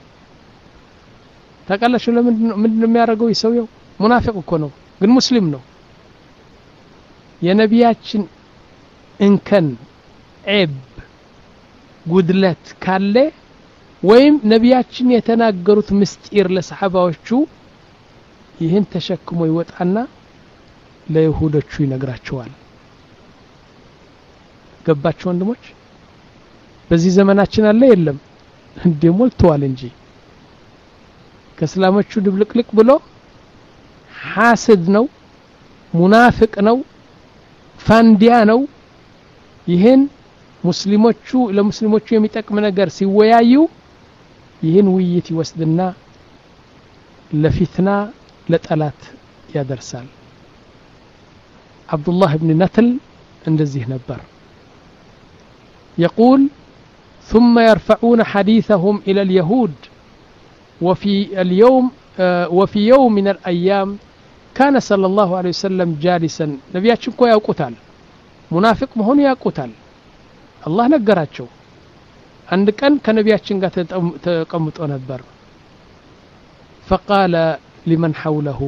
ታውቃላችሁ? ለምን ምን የሚያደርገው ይሰውየው ሙናፊቅ እኮ ነው ግን ሙስሊም ነው። የነቢያችን እንከን ዒብ ጉድለት ካለ ወይም ነቢያችን የተናገሩት ምስጢር ለሰሃባዎቹ ይህን ተሸክሞ ይወጣና ለይሁዶቹ ይነግራቸዋል ገባቸው ወንድሞች በዚህ ዘመናችን አለ የለም እንደሞልቷል እንጂ ከእስላሞቹ ድብልቅልቅ ብሎ ሐሰድ ነው ሙናፊቅ ነው ፋንዲያ ነው ይሄን ሙስሊሞቹ ለሙስሊሞቹ የሚጠቅም ነገር ሲወያዩ ይሄን ውይይት ይወስድና ለፊትና ለጠላት ያደርሳል አብዱላህ ኢብኑ ነትል እንደዚህ ነበር يقول ثم يرفعون حديثهم إلى اليهود وفي اليوم وفي يوم من الأيام كان صلى الله عليه وسلم جالسا نبياتكم كو يقتل منافق مهون يقتل الله نغراچو عند كان كنبياتكم ጋር ተቀምጦ ነበር فقال لمن حوله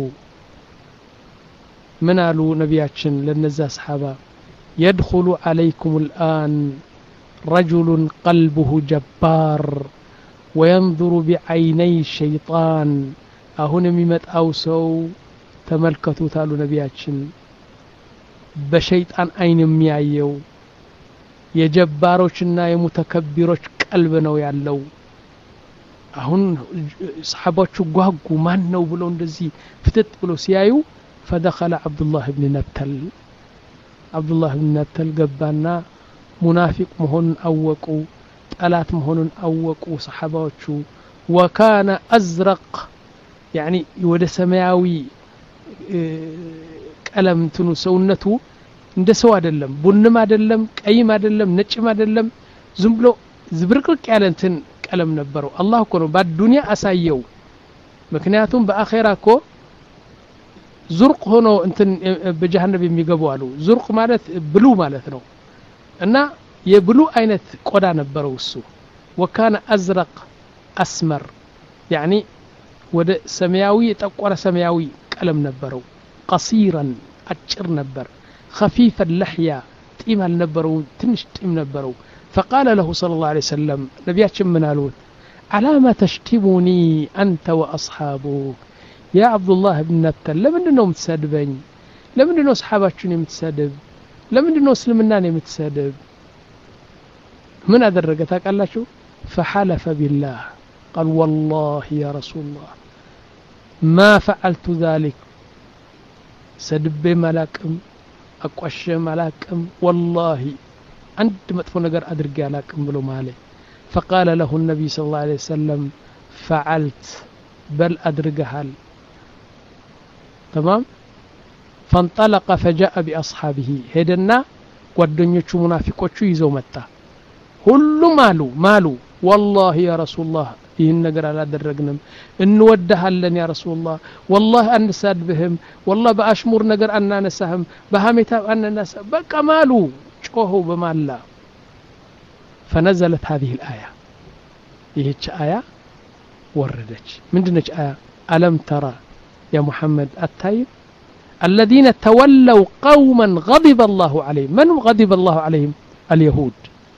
من قالوا نبياتكم لنزا صحابه يدخل عليكم الآن رجل قلبه جبار وينظر بعيني الشيطان አሁን የሚመጣው ሰው ተመልከቱ ታሉ ነብያችን በሸይጣን አይን የሚያየው የጀባሮችና የሙተከቢሮች ቀልብ ነው ያለው አሁን ሰሃቦቹ ጓጉ ማን ነው ብለው እንደዚህ ፍትት ብለው ሲያዩ فدخل عبد الله بن نبتل عبد الله بن نبتل ገባና ሙናፊቅ መሆኑን አወቁ ጠላት መሆኑን አወቁ ሰሃባዎቹ وكان ازرق يعني ወደ ሰማያዊ ቀለም እንትኑ ሰውነቱ እንደ ሰው አይደለም ቡንም አይደለም ቀይም አይደለም ነጭም አይደለም ዝም ብሎ ዝብርቅርቅ ያለ እንትን ቀለም ነበረው አላህ እኮ ነው በዱንያ አሳየው ምክንያቱም በአኺራ እኮ ዙርቅ ሆኖ እንትን በጀሃነም የሚገቡ አሉ ዙርቅ ማለት ብሉ ማለት ነው እና የብሉ አይነት ቆዳ ነበረው እሱ وكان ازرق اسمر يعني ወደ ሰማያዊ ጠቆረ ሰማያዊ ቀለም ነበረው قصيرا አጭር ነበር خفيف اللحيه ጢም አልነበረው ትንሽ ጢም ነበረው فقال له صلى الله عليه وسلم ነብያችን ምን አሉት علامه تشتموني انت واصحابك يا عبد الله بن نبتل ለምንድነው የምትሰድበኝ ለምንድነው ሰሃባችሁን የምትሰድብ ለምንድነው እስልምናን የምትሰድብ ምን አደረገ ታውቃላችሁ فحلف بالله قال والله يا رسول الله ما فعلت ذلك سدب ملاكم اقوش ملاكم والله انت مطفو ነገር አድርጌ አላቅም ብሎ ማለት فقال له النبي صلى الله عليه وسلم فعلت بل ادرجها تمام فانطلق فجاء باصحابه هدنا ጓደኞቹ ሙናፊቆቹ ይዘው መጣ ሁሉም አሉ ማሉ والله يا رسول الله ይህን ነገር አላደረግንም እንወደሃለን ያ ረሱላህ والله አንሰድብህም والله በአሽሙር ነገር አናነሳህም በሐሜታ አናነሳ በቃ ማሉ ጮሁ በማላ فنزلت هذه الآية ይህች አያ ወረደች ምንድነች አያ ألم ترى يا محمد التايب الذين تولوا قوما غضب الله عليهم من غضب الله عليهم اليهود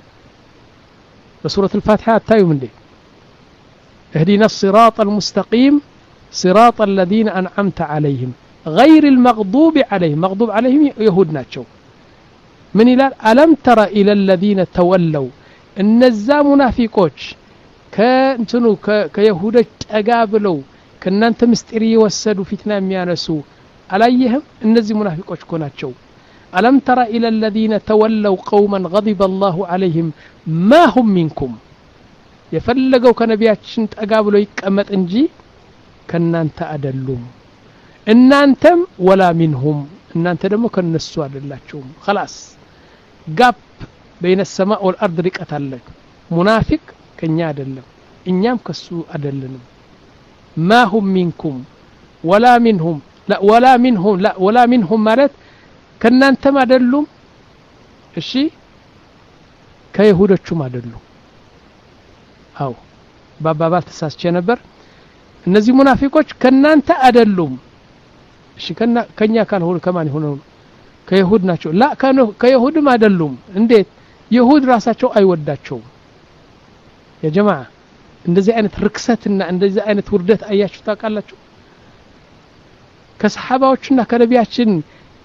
بسورة الفاتحة التايب من دي اهدنا الصراط المستقيم صراط الذين أنعمت عليهم غير المغضوب عليهم مغضوب عليهم يهود ناتشو من إلى ألم ترى إلى الذين تولوا النزا منافقوش كنتنو كيهود أقابلوا كنا أنت مستري وسدوا فتنة ميانسو عليهم النزي منافقوش كوناتشو ألم ترى إلى الذين تولوا قوما غضب الله عليهم ما هم منكم يفلقوا كنبياتشن تقابلوا يكأمت انجي كنا أنت أدلهم إن أنتم ولا منهم إن أنت دمو كنسوا للهشوم خلاص قاب بين السماء والأرض ركعت لك منافق كنيا أدلهم إنيام كسو أدلهم ما هم منكم ولا منهم لا ولا منهم لا ولا منهم مالت كنا أنت ما أدلهم الشيء كيهودتشو ما أدلهم አው ባባባል ተሳስቼ ነበር እነዚህ ሙናፊቆች ከናንተ አይደሉም እሺ ከና ከኛ ካልሆነ ከማን ሆነው ከይሁድ ናቸው ላ ከይሁድም አይደሉም እንዴት ይሁድ ራሳቸው አይወዳቸው ያ ጀማዓ እንደዚህ አይነት ርክሰትና እንደዚህ አይነት ውርደት አያችሁ ታውቃላችሁ ከሰሃባዎችና ከነቢያችን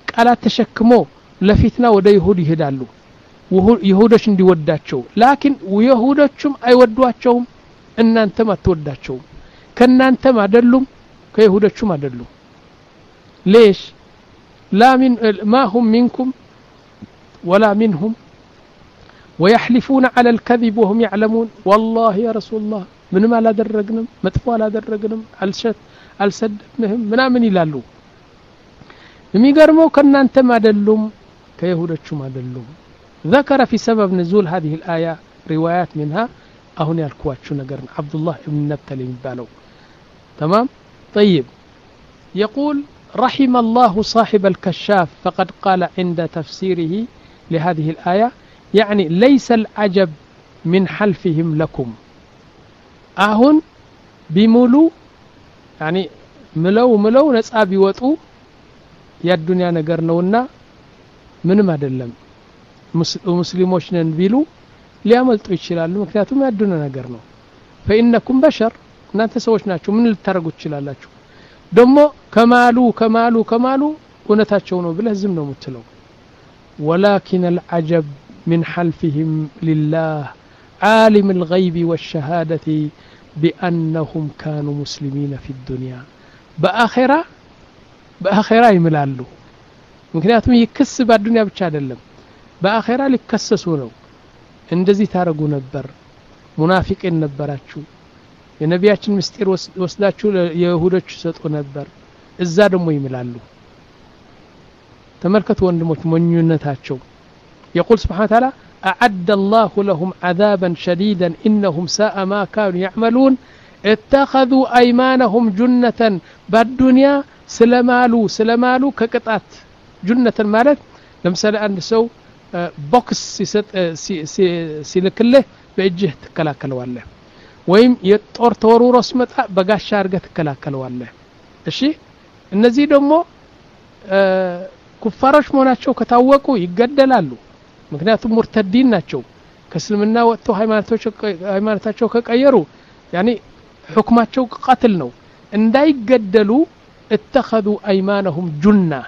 ቃላት ተሸክሞ ለፊትና ወደ ይሁድ ይሄዳሉ ይሁዶች እንዲወዳቸው ላኪን ይሁዶችም አይወዷቸውም እናንተም አትወዳቸውም ከናንተም አይደሉም ከይሁዶችም አይደሉም ليش لا من ما هم منكم ولا منهم ويحلفون على الكذب وهم يعلمون والله يا رسول الله من ما لا درجنم مطفوا لا درجنم الشت السدنهم ምናምን ይላሉ የሚገርመው ከናንተም አይደሉም ከይሁዶችም አይደሉም ذكر في سبب نزول هذه الآية روايات منها أهون يالكواتشو نقرن عبد الله بن نبتل يبالو تمام طيب يقول رحم الله صاحب الكشاف فقد قال عند تفسيره لهذه الآية يعني ليس العجب من حلفهم لكم أهون بمولو يعني ملو ملو نسأبي وطو يا الدنيا نقرنونا من ما دلم مسلموش ننبيلو ሊያመልጡ ይችላሉ ምክንያቱም ያዱና ነገር ነው فإنكم بشر እናንተ ሰዎች ናችሁ ምን ልታረጉ ይችላላችሁ ደሞ ከማሉ ከማሉ ከማሉ እውነታቸው ነው ብለህ ዝም ነው የምትለው ولكن العجب من حلفهم لله عالم الغيب والشهادة بأنهم كانوا مسلمين في الدنيا بآخرة بآخرة ይምላሉ ምክንያቱም ይክስ በዱንያ ብቻ አይደለም በአኺራ ሊከሰሱ ነው እንደዚህ ታረጉ ነበር ሙናፊቅን ነበራችሁ የነቢያችን ምስጢር ወስዳችሁ የይሁዶች ሰጡ ነበር እዛ ደግሞ ይምላሉ ተመልከቱ ወንድሞች ሞኙነታቸው يقول سبحانه وتعالى أعد الله لهم عذابا شديدا إنهم ساء ما كانوا يعملون اتخذوا أيمانهم جنة بالدنيا سلمالو سلمالو كقطعت جنة مالت لمثال عند سو بوكس ሲልክልህ በእጅህ ተከላከለዋለህ ወይም የጦር ተወሩሮስ መጣ በጋሻ አርገህ ተከላከለዋለህ እሺ እነዚህ ደግሞ ኩፋሮች መሆናቸው ከታወቁ ይገደላሉ ምክንያቱም ሙርተዲን ናቸው ከእስልምና ወጥተው ሃይማኖታቸው ሃይማኖታቸው ከቀየሩ يعني حكمቸው قتل ነው እንዳይገደሉ اتخذوا ايمانهم جنة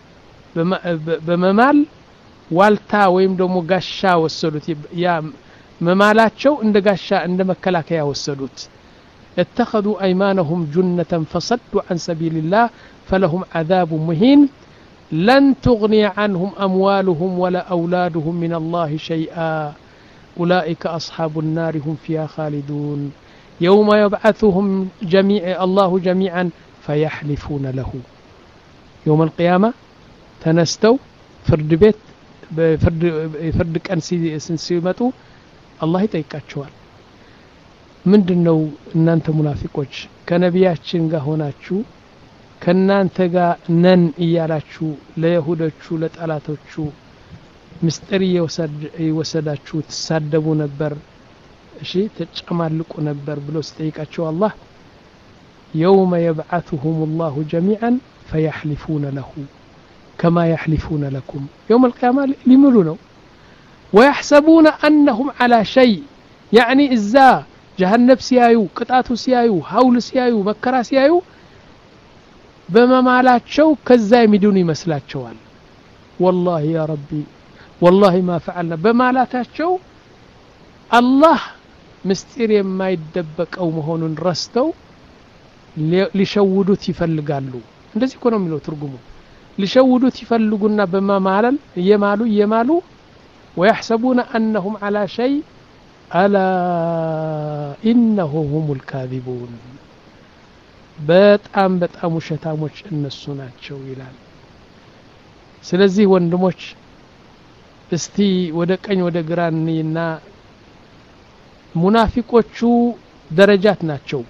በመማል ዋልታ ወይም ደግሞ ጋሻ ወሰዱት ያ መማላቸው እንደ ጋሻ እንደ መከላከያ ወሰዱት اتخذوا ايمانهم جنة فصدوا عن سبيل الله فلهم عذاب مهين لن تغني عنهم اموالهم ولا اولادهم من الله شيئا اولئك اصحاب النار هم فيها خالدون يوم يبعثهم جميع الله جميعا فيحلفون له يوم القيامة تنستو فرد بيت بفرد فرد كان سنسيمتو الله يጠይቃቸዋል ምንድነው እናንተ ሙናፊቆች ከነቢያችን ጋር ሆናችሁ ከናንተ ጋር ነን እያላችሁ ለይሁዶቹ ለጣላቶቹ ምስጢር ይወሰዳችሁ ተሳደቡ ነበር እሺ ተጨማልቁ ነበር ብሎ ሲጠይቃቸው አላህ يوم يبعثهم الله جميعا فيحلفون له كما يحلفون لكم يوم القيامة لملونه ويحسبون أنهم على شيء يعني إزا جهنم سيايو قطعتو سيايو هول سيايو مكرا سيايو بما مالاتشو كزا يمدون يمسلاتشوال والله يا ربي والله ما فعلنا بمالاتشو الله مستير ما يدبك أو مهون رستو لشودوت يفلقالو እንደዚህ እኮ ነው የሚለው ትርጉሙ لشودوت يفلقونا بما مالل يمالو يمالو ويحسبون أنهم على شيء ألا إنه هم الكاذبون በጣም በጣም ውሸታሞች እነሱ ናቸው ይላል ስለዚህ ወንድሞች እስቲ ወደ ቀኝ ወደ ግራ እንይና ሙናፊቆቹ ደረጃት ናቸው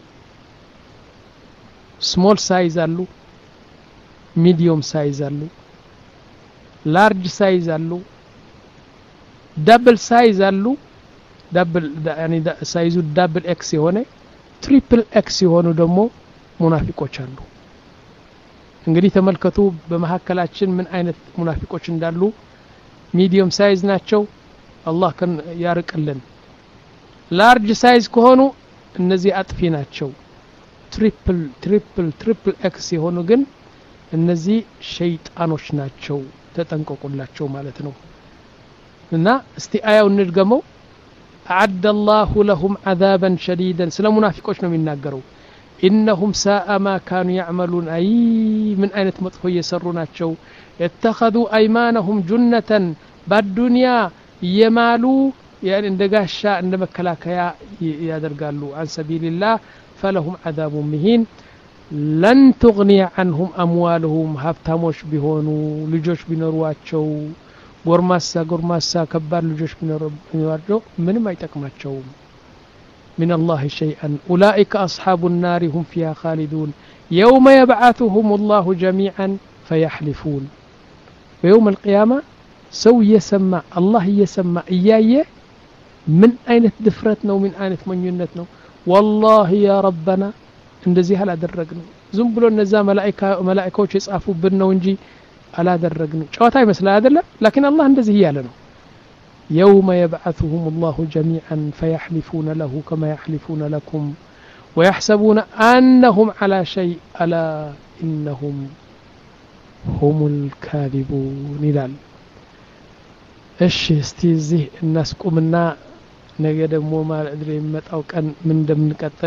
ስሞል ሳይዝ አሉ ሚዲየም ሳይዝ አሉ ላርጅ ሳይዝ አሉ ዳብል ሳይዝ አሉ ዳብል يعني ሳይዙ ዳብል ኤክስ የሆነ ትሪፕል ኤክስ የሆኑ ደግሞ ሙናፊቆች አሉ እንግዲህ ተመልከቱ በመሐከላችን ምን አይነት ሙናፊቆች እንዳሉ ሚዲየም ሳይዝ ናቸው አላህ ከን ያርቅልን ላርጅ ሳይዝ ከሆኑ እነዚህ አጥፊ ናቸው ትሪፕል ትሪፕል ትሪፕል ኤክስ የሆኑ ግን እነዚህ ሸይጣኖች ናቸው ተጠንቀቁላቸው ማለት ነው እና እስቲ አያው እንድገመው أعد الله لهم عذابا شديدا سلام منافقوش ነው የሚናገረው إنهم ساء ما كانوا يعملون أي من أين تمطفوا يسروناتشو اتخذوا أيمانهم جنة بالدنيا يمالوا يعني اندقاشا عندما كلاكيا يادرقالوا عن سبيل الله فلهم عذاب مهين لن تغني عنهم أموالهم هفتاموش بهونو لجوش بنرواتشو غورماسا غورماسا كبار لجوش بنرواتشو من ما يتكماتشو من الله شيئا أولئك أصحاب النار هم فيها خالدون يوم يبعثهم الله جميعا فيحلفون ويوم القيامة سو يسمع الله يسمع إياي من أين تدفرتنا ومن أين تمنينتنا والله يا ربنا እንደዚህ አላደረግንም ዝም ብሎ እነዛ መላእክታ መላእክቶች የጻፉብን ነው እንጂ አላደረግንም ጨዋታ ይመስላል አይደለም لكن الله እንደዚህ ያለ ነው يوم يبعثهم الله جميعا فيحلفون له كما يحلفون لكم ويحسبون أنهم على شيء ألا إنهم هم الكاذبون ይላል እሺ እስቲ እዚህ እናስቆምና ነገ ደግሞ ማለት ድሬ መጣው ቀን ምን እንደምንቀጥል